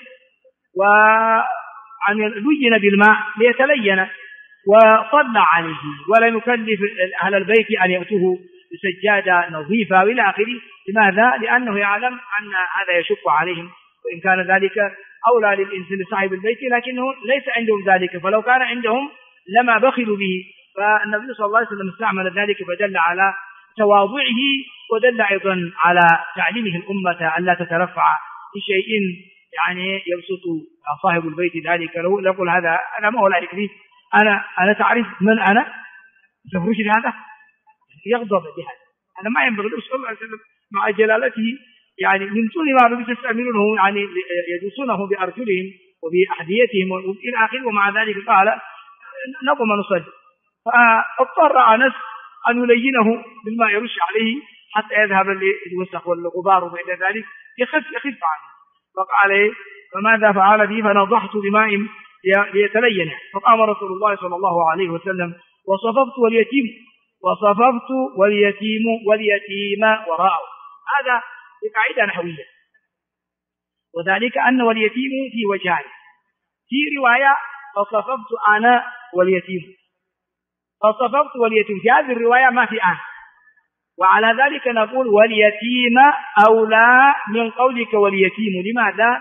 وأن لين بالماء ليتلين وصلى عليه، ولا يكلف أهل البيت أن يأتوه بسجادة نظيفة إلى آخره. لماذا؟ لأنه يعلم أن هذا يشق عليهم، وإن كان ذلك أولى للإنسان لصاحب البيت، لكنه ليس عندهم ذلك، فلو كان عندهم لما بخلوا به. فالنبي صلى الله عليه وسلم استعمل ذلك فدل على تواضعه، ودل أيضا على تعليمه الأمة ألا تترفع بشيء يعني يبسط صاحب البيت ذلك له. يقول هذا أنا ما هو لا يكفي، أنا تعرف من أنا تفرش هذا، يغضب بهذا. أنا ما ينبغي صلى الله عليه وسلم مع جلالته يعني من طول ما لم يستعملونه يعني يدوسونه بأرجلهم وبأحذيتهم وإلى آخره، ومع ذلك قال نقوم نصلي. فاضطر أنس أن يلينه بالماء يرش عليه حتى يذهب الوسخ والغبار وبعد ذلك يخف عنه. فقال فماذا فعل به؟ فنضحت بماء ليتلين. فقام رسول الله صلى الله عليه وسلم وصففت واليتيم وراءه. هذا بقاعدة نحوية، وذلك أن واليتيم في وجهان. في رواية فصففت أنا واليتيم، في هذه الرواية ما في أنا، وعلى ذلك نقول واليتيم أولى من قولك واليتيم. لماذا؟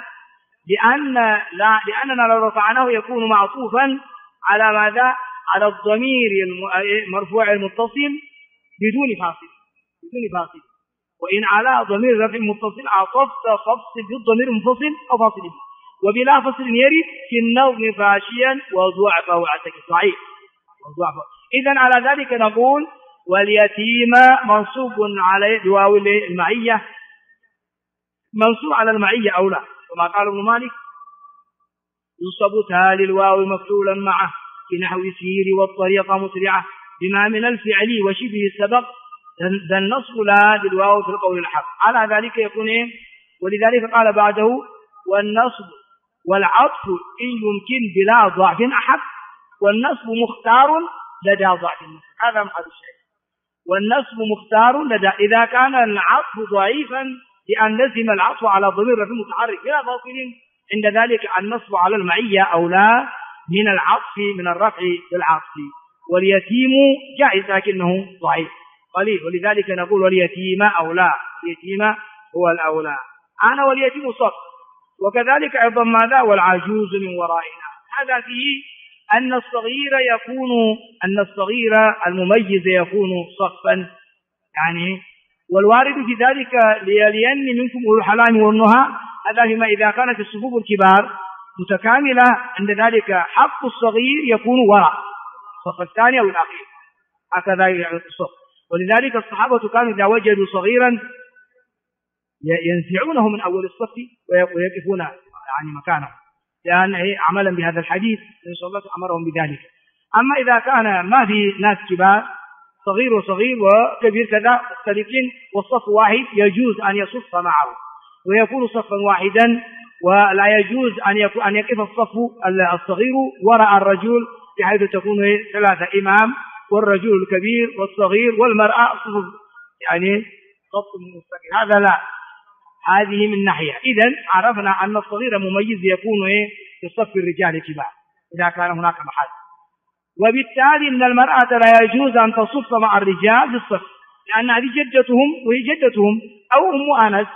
لأننا لو رفعناه يكون معطوفا على ماذا؟ على الضمير المرفوع المتصل بدون فاصل. وإن على ضمير رفع متصل عطفت فاصل بالضمير المنفصل أو فاصل به، وبلا فصل يرد في النظم فاشيا وضعف وعتك صحيح وضعف. إذن على ذلك نقول واليتيم منصوب على بواو المعية، منصوب على المعية أولى، كما قال ابن مالك ينصب تالي الواو مفعولا معه في نحو سير والطريق مسرعة بما من الفعل وشبه السبق ذا النصب لا بالواو في القول الحق. على ذلك يكون ولذلك قال بعده والنصب والعطف إن يمكن بلا ضعف أحق، والنصب مختار لدى ضعف النصب. هذا محل الشيء. والنصب مختار لدى إذا كان العطف ضعيفا لأن لزم العطف على ضمير في المتحرك بلا باطل، عند ذلك النصب على المعية أولى من العطف من الرفع بالعطف. واليتيم جائز لكنه ضعيف قليل، ولذلك نقول واليتيم أولى، اليتيم هو الأولى. أنا واليتيم صف. وكذلك أيضا ماذا؟ والعجوز من ورائنا. هذا فيه أن الصغير المميز يكون صفا يعني، والوارد في ذلك ليلين منكم أولو الحلام والنهى. هذا فيما إذا كانت الصفوف الكبار متكاملة، عند ذلك حق الصغير يكون وراء الصف الثاني أو الأخير، هكذا يعني الصف. ولذلك الصحابة كانوا إذا وجدوا صغيرا ينزعونه من أول الصف ويقفون يعني مكانه، لأن عملا بهذا الحديث النبي صلى الله عليه وسلم أمرهم بذلك. أما إذا كان ما في ناس كبار، صغير وصغير وكبير كذا مختلفين والصف واحد، يجوز أن يصف معه ويكون صفا واحدا، ولا يجوز أن يقف الصف الصغير وراء الرجل بحيث تكون ثلاثة إمام، والرجل الكبير والصغير والمرأة صف يعني صف مستقيم. هذا لا، هذه من ناحية. إذن عرفنا أن الصغير مميز يكون في صف الرجال كبار إذا كان هناك محل، وبالتالي أن المرأة لا يجوز أن تصف مع الرجال في الصف، لأن هذه جدتهم وهي جدتهم أو أم أنس،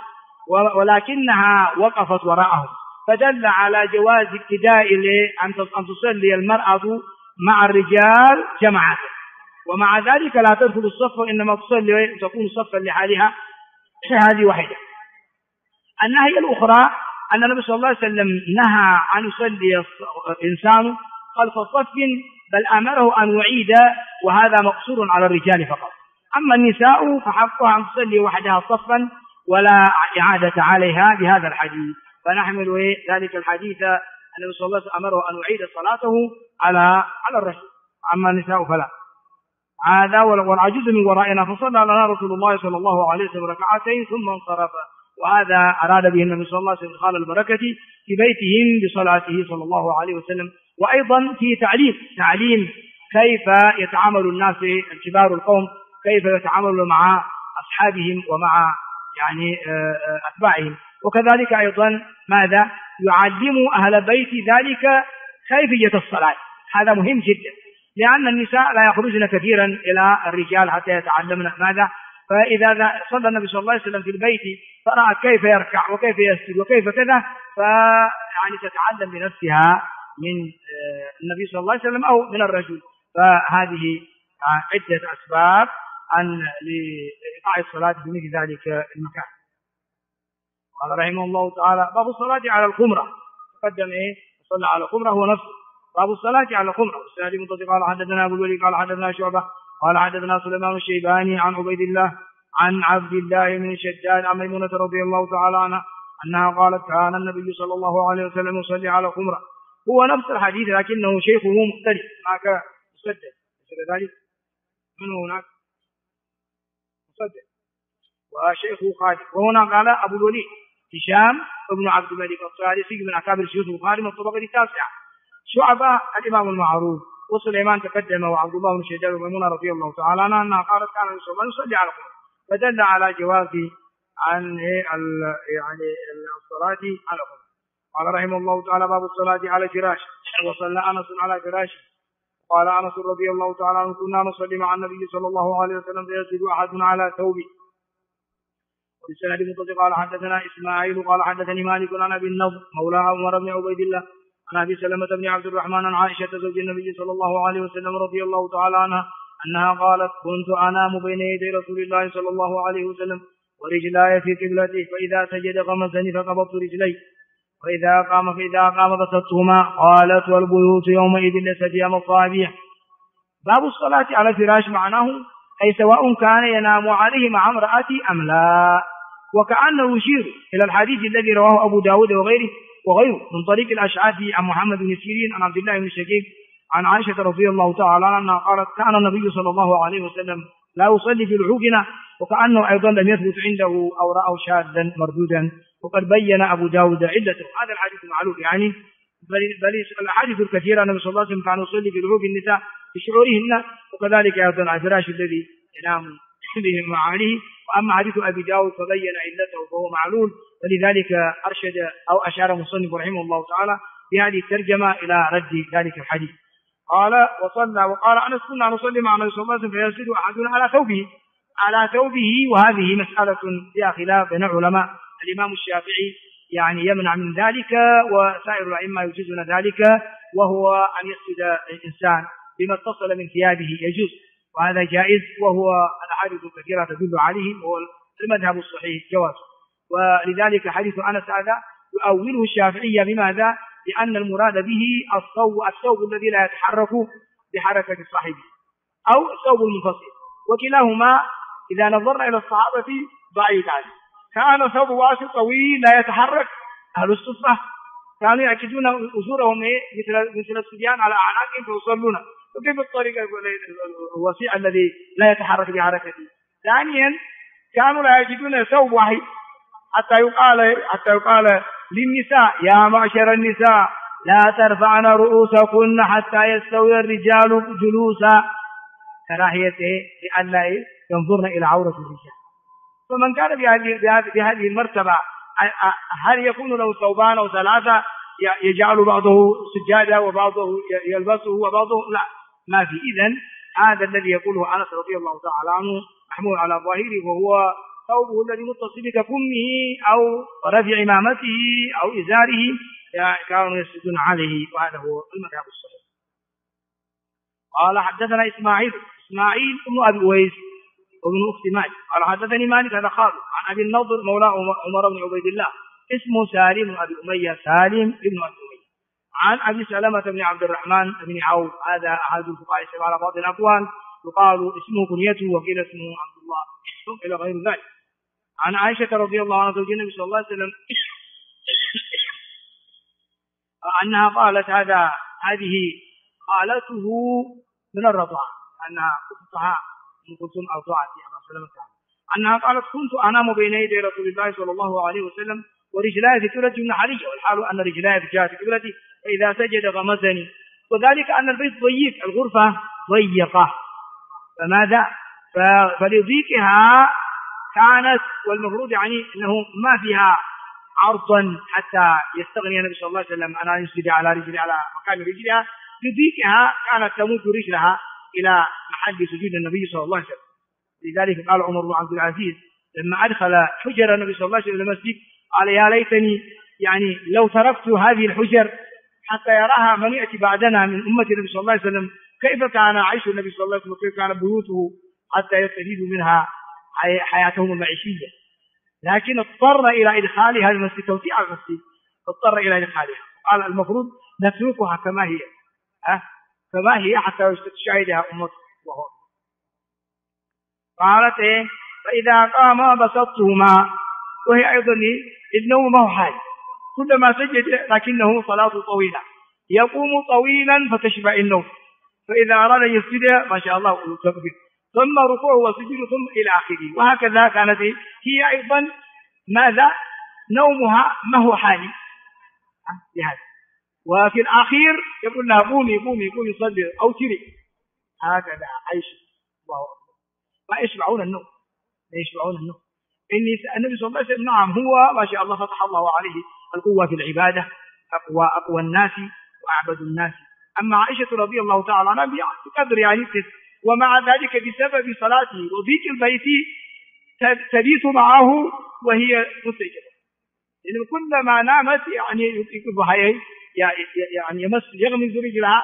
ولكنها وقفت وراءهم، فدل على جواز ابتداء أن تصلي المرأة مع الرجال جماعة، ومع ذلك لا تدخل الصف وإنما تصلي تكون صفا لحالها. هذه واحدة. النهي الأخرى أن النبي صلى الله عليه وسلم نهى أن يصلي الإنسان خلف صف، بل أمره أن يعيد، وهذا مقصور على الرجال فقط. أما النساء فحقها أن تصلي وحدها صفا ولا إعادة عليها بهذا الحديث. فنحمل ذلك الحديث النبي صلى الله عليه وسلم أمره أن يعيد صلاته على الرجل، أما النساء فلا. هذا والعجوز من ورائنا، فصلى لنا رسول الله صلى الله عليه وسلم ركعتين ثم انصرف، وهذا أراد به النبي صلى الله عليه وسلم إدخال البركة في بيتهم بصلاته صلى الله عليه وسلم. وأيضا في تعليم كيف يتعامل الناس الكبار القوم، كيف يتعاملون مع أصحابهم ومع يعني أتباعهم. وكذلك أيضا ماذا؟ يعلم أهل بيت ذلك كيفية الصلاة. هذا مهم جدا، لأن النساء لا يخرجن كثيرا إلى الرجال حتى يتعلمن ماذا. فإذا صلى النبي صلى الله عليه وسلم في البيت فرأت كيف يركع وكيف يسجد وكيف كذا، فيعني تتعلم بنفسها من النبي صلى الله عليه وسلم أو من الرجل. فهذه عدة أسباب لإيقاع الصلاة في مثل ذلك المكان. قال رحمه الله تعالى: باب الصلاة على الخمرة. تقدم صلى على الخمرة هو نفسه. باب الصلاة على الخمرة. والسناد منتصف. قال حدثنا أبو الوليد قال حدثنا شعبة قال حدثنا سليمان الشيباني عن عبيد الله عن عبد الله بن شداد عن ميمونة رضي الله تعالى عنها أنها قالت: كان النبي صلى الله عليه وسلم يصلي على الخمرة. هو نفس الحديث لكنه شيخه مختلف. هناك مسدد ذلك منه هناك مسدد وشيخه خالد. وهنا قال أبو الوليد هشام بن عبد الملك الطيالسي من أكابر شيوخ البخاري من الطبقة التاسعة شعبة الإمام المعروف، وسليمان تقدم، وعبد الله بن شداد وميمونة رضي الله تعالى عنها أنها قالت كان النبي صلى الله عليه وسلم يصلي على القبور، فدل على جواز عن يعني الصلاة على القبور. قال رحمه الله تعالى: باب الصلاة على فراش. وصلى أنس على فراشه. قال أنس رضي الله تعالى عنه: كنا نصلي مع النبي صلى الله عليه وسلم فيسجد أحدنا على ثوبه. وبالسند المتصل قال حدثنا إسماعيل قال حدثني مالك عن أبي النضر مولى عمر بن عبيد الله عن أبي سلمة بن عبد الرحمن عن عائشة زوج النبي صلى الله عليه وسلم رضي الله تعالى عنها أنها قالت: كنت أنام بين يدي رسول الله صلى الله عليه وسلم ورجلاي في قبلته، فإذا سجد غمزني فقبضت رجلي، فإذا قام بسطتهما. قالت: والبيوت يومئذ ليس فيها مصابيح. باب الصلاة على الفراش معناه أي سواء كان ينام عليه مع امرأته أم لا، وكأنه يشير إلى الحديث الذي رواه أبو داود وغيره من طريق الأشعثي عن محمد بن سيرين عن عبد الله بن شقيق عن عائشة رضي الله تعالى عنها قالت: كان النبي صلى الله عليه وسلم لا يصلي في العوجنة، وكأنه أيضا لم يثبت عنده أو رأوا شاذا مردودا، وقد بين أبو داود علته. هذا الحديث معلوم يعني، بل الأحاديث الكثيرة النبي صلى الله عليه وسلم كان يصلي في العوج النساء بشعورهن، وكذلك أيضا على الفراش الذي ينام به مع عليه. وأما حديث أبي داود فبين علته فهو معلول، ولذلك أرشد أو أشار المصنف رحمه الله تعالى بهذه الترجمة إلى رد ذلك الحديث. قال: وصلى. وقال أنس: كنا نصلي مع النبي صلى الله عليه وسلم فيسجد أحدنا على ثوبه. وهذه مسألة فيها خلاف بين العلماء. الإمام الشافعي يعني يمنع من ذلك، وسائر الأئمة يجوزون ذلك، وهو أن يسجد الإنسان بما اتصل من ثيابه يجوز، وهذا جائز، وهو الأحاديث الكثيرة تدل عليه، وهو المذهب الصحيح جواز. ولذلك حديث أنس هذا يؤوله الشافعية بماذا؟ لأن المراد به الثوب الذي لا يتحرك بحركة صاحبه، أو الثوب المنفصل، وكلاهما إذا نظرنا إلى الصحابة بعيد عنه. كان ثوب واسع طويل لا يتحرك، أهل الصفة كانوا يعكدون أزورهم مثل الصبيان على أعناقهم فيصلون، وكيف الطريق الوسيع الذي لا يتحرك بحركته؟ ثانيا كانوا لا يجدون ثوب واحد حتى يقال للنساء: يا معشر النساء لا ترفعن رؤوسكن حتى يستوي الرجال جلوسا، كراهيته لئلا ينظرن إلى عورة الرجال. فمن كان بهذه المرتبة هل يكون له ثوبان أو ثلاثة يجعل بعضه سجادة وبعضه يلبسه وبعضه لا، ما في. إذن هذا الذي يقوله أنس رضي الله تعالى عنه محمول على ظاهره، وهو ثوبه الذي متصل بكمه أو رفع عمامته أو إزاره كانوا يسجدون عليه، وهذا هو المذهب الصحيح. قال: حدثنا إسماعيل بن أبي أويس وابن أخت مالك قال: حدثني مالك هذا خالد عن أبي النضر مولى عمر بن عبيد الله اسمه سالم بن أبي أمية عن أبي سلمة بن عبد الرحمن بن عوف. هذا أحد الفقهاء السبعة على بعض الأقوال، يقال اسمه كنيته وقيل اسمه عبد الله إلى غير ذلك. عن عائشة رضي الله عنها زوج النبي صلى الله عليه وسلم أنها قالت: هذه خالته من الرضاعة، أنها أختها من كلثوم أرضعت أبا سلمة، أنها قالت: كنت أنام بين يدي رسول الله صلى الله عليه وسلم ورجلاي في قبلة من حرية، والحال أن رجلاي في جهة قبلتي، فإذا سجد غمزني. وذلك أن البيت ضيق، الغرفة ضيقة، فماذا؟ فلضيقها كانت، والمفروض يعني أنه ما فيها عرضا حتى يستغني النبي صلى الله عليه وسلم أن يسجد على مكان رجلها، لضيقها كانت تمد رجلها إلى محل سجود النبي صلى الله عليه وسلم. لذلك قال عمر بن عبد العزيز لما أدخل حجر النبي صلى الله عليه وسلم المسجد قال: يا ليتني يعني لو تركت هذه الحجر حتى يراها من يأتي بعدنا من أمة النبي صلى الله عليه وسلم، كيف كان عيش النبي صلى الله عليه وسلم وكيف كان بيوته حتى يستفيدوا منها حياتهم المعيشية. لكن اضطر إلى إدخالها المسجد، توسيع المسجد اضطر إلى إدخالها. قال: المفروض نتركها كما هي حتى تشاهدها أمته. قالت: فإذا قام بسطهما. وهي أيضا النوم ما هو حال، كلما سجد لكنه صلاة طويلة، يقوم طويلا فتشبع النوم، فإذا أراد يسجد ما شاء الله تكبر، ثم ركوع وسجود ثم إلى آخره. وهكذا كانت هي أيضا ماذا؟ نومها ما هو حالي لهذا. وفي الأخير يقول لها قومي قومي قومي صلي أو تري. هكذا عيش. الله أكبر. ما يشبعون النوم، ما يشبعون النوم. النبي صلى الله عليه وسلم نعم هو ما شاء الله فتح الله عليه القوة في العبادة، أقوى الناس وأعبد الناس. أما عائشة رضي الله تعالى عنها بقدر يعني ومع ذلك بسبب صلاته وضيق البيت تبيت معه وهي مستيقظة. لأن كلما نامت يعني يقبها يعني يغمز رجلها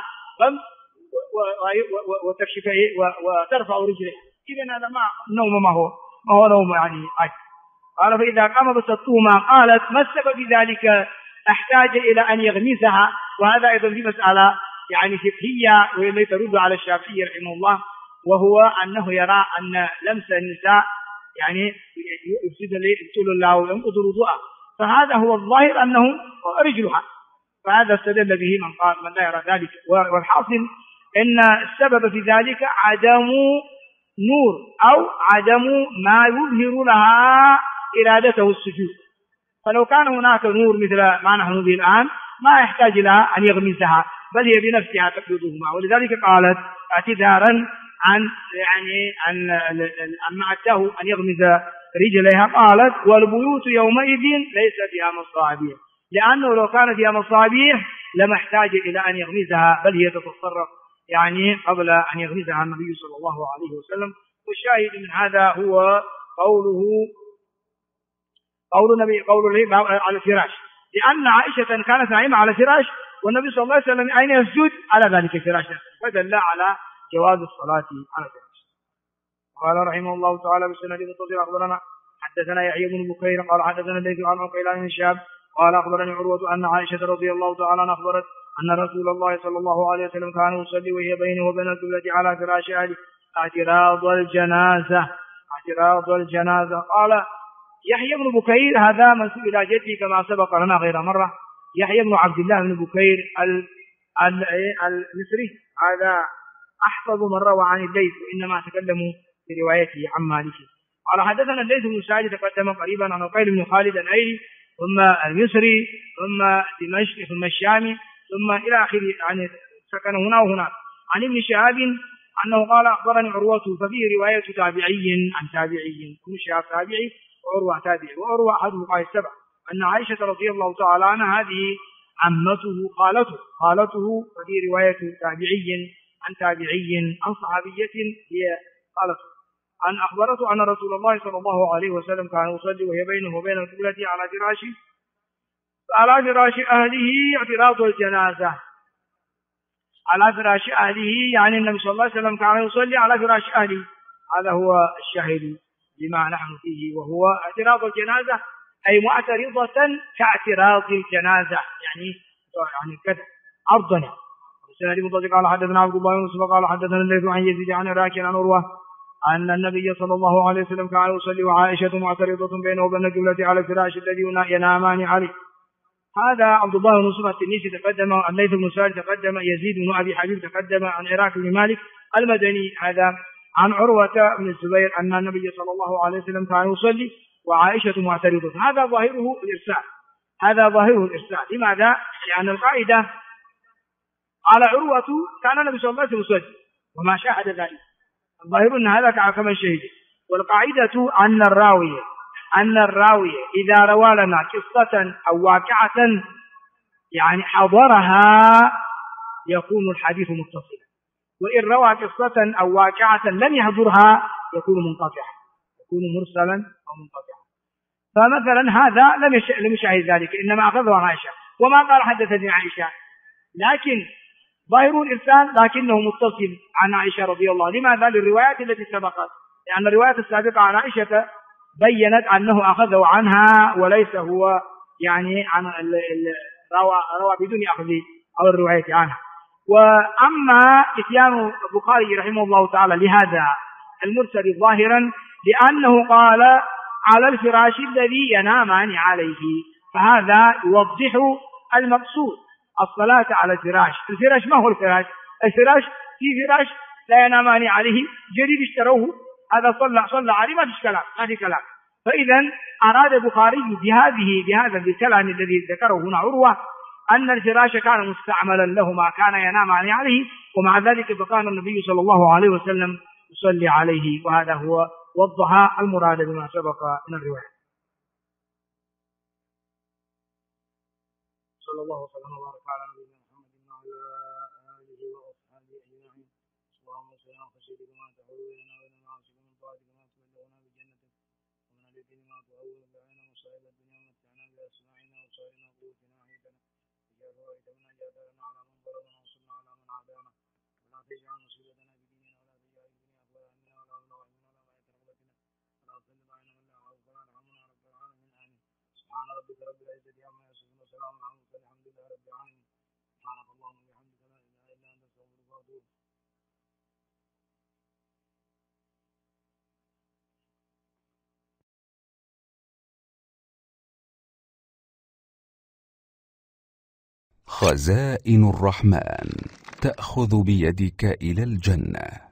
وتكشف وترفع رجلها. إذا هذا النوم ما هو نوم يعني عادي. قال فإذا قام بسطهما قالت ما السبب في ذلك؟ احتاج إلى أن يغمزها. وهذا أيضا في مسألة يعني فقهية والتي ترد على الشافعي رحمه الله، وهو أنه يرى أن لمس النساء يعني يبطل الله وينقض الوضوء، فهذا هو الظاهر أنه رجلها، فهذا استدل به من لا يرى ذلك. والحاصل أن السبب في ذلك عدم نور أو عدم ما يظهر لها إرادته السجود. فلو كان هناك نور مثل ما نحن به الآن ما يحتاج لها أن يغمسها، بل هي بنفسها تقبضهما. ولذلك قالت اعتذارا عن يعني أن معته أن يغمز رجليها، قالت والبيوت يومئذ ليس فيها مصابيح، لأنه لو كان فيها مصابيح لما احتاج إلى أن يغمزها، بل هي تتصرف يعني قبل أن يغمزها النبي صلى الله عليه وسلم. والشاهد من هذا هو قول النبي على الفراش، لأن عائشة كانت نائمة على الفراش والنبي صلى الله عليه وسلم أين يسجد؟ على ذلك الفراش، فدل على جواز الصلاة على الفراش. قال رحمه الله تعالى بالسند المتصل أخبرنا حدثنا يحيى بن بكير قال حدثنا الليث عن عقيل بن شهاب قال أخبرني عروة أن عائشة رضي الله تعالى عنها أخبرت أن رسول الله صلى الله عليه وسلم كان يصلي وهي بينه وبين القبلة على فراش أهله اعتراض الجنازة. قال يحيى بن بكير هذا منسوب إلى جدي كما سبق لنا غير مرة، يحيى بن عبد الله بن بكير المصري، هذا أحفظ من روى عن الليث، وإنما تكلموا في روايته عن مالك. قال حدثنا الليث بن سعد تقدم قريبا عن عقيل بن خالد الأيلي ثم المصري ثم دمشق ثم الشامي ثم إلى آخره، يعني سكن هنا وهنا. عن ابن شهاب أنه قال أخبرني عروة، ففيه رواية تابعي عن تابعي، كل شهاب تابعي وعروة تابعي، وعروة أحد فقهاء السبع. أن عائشة رضي الله تعالى عنها هذه عمته خالته، وفيه رواية تابعي عن تابعي عن صحابية هي خالته، أن أخبرته أن رسول الله صلى الله عليه وسلم كان يصلي وهي بينه وبين القبلة على فراش أهله اعتراض الجنازة. على فراش أهله يعني النبي صلى الله عليه وسلم كان يصلي على فراش أهله، هذا هو الشاهد لما نحن فيه، وهو اعتراض الجنازة أي معترضة كاعتراض الجنازة، يعني كذا عرضنا. السند المتصل قال حدثنا عبد الله بن يوسف قال حدثنا الليث عن يزيد عن راكع عن عروة أن النبي صلى الله عليه وسلم كان يصلي وعائشة معترضة بينه وبين القبلة على الفراش الذي ينامان عليه. هذا عبد الله بن يوسف التنيسي تقدم، الليث بن سعد تقدم، يزيد بن أبي حبيب تقدم، عن عراك بن مالك المدني هذا عن عروة بن الزبير أن النبي صلى الله عليه وسلم كان يصلي وعائشة معترضة. هذا ظاهره الإرسال. لماذا؟ لأن القاعدة على عروة كان النبي صلى الله عليه وسلم يصلي وما شاهد ذلك، الظاهر أن هذا كما شهد. والقاعدة أن الراوي إذا روى لنا قصة أو واقعة يعني حضرها يكون الحديث متصلا، وإن روى قصة أو واقعة لم يحضرها يكون منقطعا، يكون مرسلا أو منقطعا. فمثلا هذا لم يشاهد ذلك، إنما أخذه عن عائشة وما قال حدثني عائشة، لكن ظاهر الإرسال لكنه متصل عن عائشة رضي الله. لماذا؟ للروايات التي سبقت، لأن الروايات السابقة عن عائشة بيّنت أنه أخذه عنها وليس هو يعني عن روى بدون أخذ أو الرواية عنها. وأما إتيان البخاري رحمه الله تعالى لهذا المرسل ظاهرا لأنه قال على الفراش الذي ينامان عليه، فهذا يوضح المقصود الصلاة على الفراش. الفراش ما هو الفراش؟ الفراش في فراش لا ينامان عليه جديد اشتروه، هذا صلى عليه ما في كلام. فإذا أراد البخاري بهذا الكلام الذي ذكره هنا عروة أن الفراش كان مستعملا له ما كان ينام عليه، ومع ذلك فكان النبي صلى الله عليه وسلم يصلي عليه، وهذا هو وضح المراد بما سبق من الرواية. صلى الله وسلم وبارك على نبينا محمد وعلى آله وأصحابه أجمعين. اللهم صل على خشيتك ما تحول بيننا وبين معاصيك، من طاعتك ما تبلغنا بجنتك، ومن اليقين ما تهون بعنا مصائب الدنيا، ومتعنا بأسماعنا وأبصارنا وقوتنا أحييتنا، واجعل وارث منا، جعلنا على من ظلمنا وانصرنا على من عادانا، ولا تجعل مصيبتنا في ديننا، ولا تجعل الدنيا أكبر همنا ولا مبلغ علمنا ولا مبلغ رغبتنا، ولا تسلط علينا من لا يخافك ولا يرحمنا، رب العالمين آمين. سبحان ربك رب العزة عما يصفون وسلام على المرسلين الحمد لله رب العالمين. سبحانك اللهم وبحمدك لا إله إلا أنت أستغفرك وأتوب. خزائن الرحمن تأخذ بيدك إلى الجنة.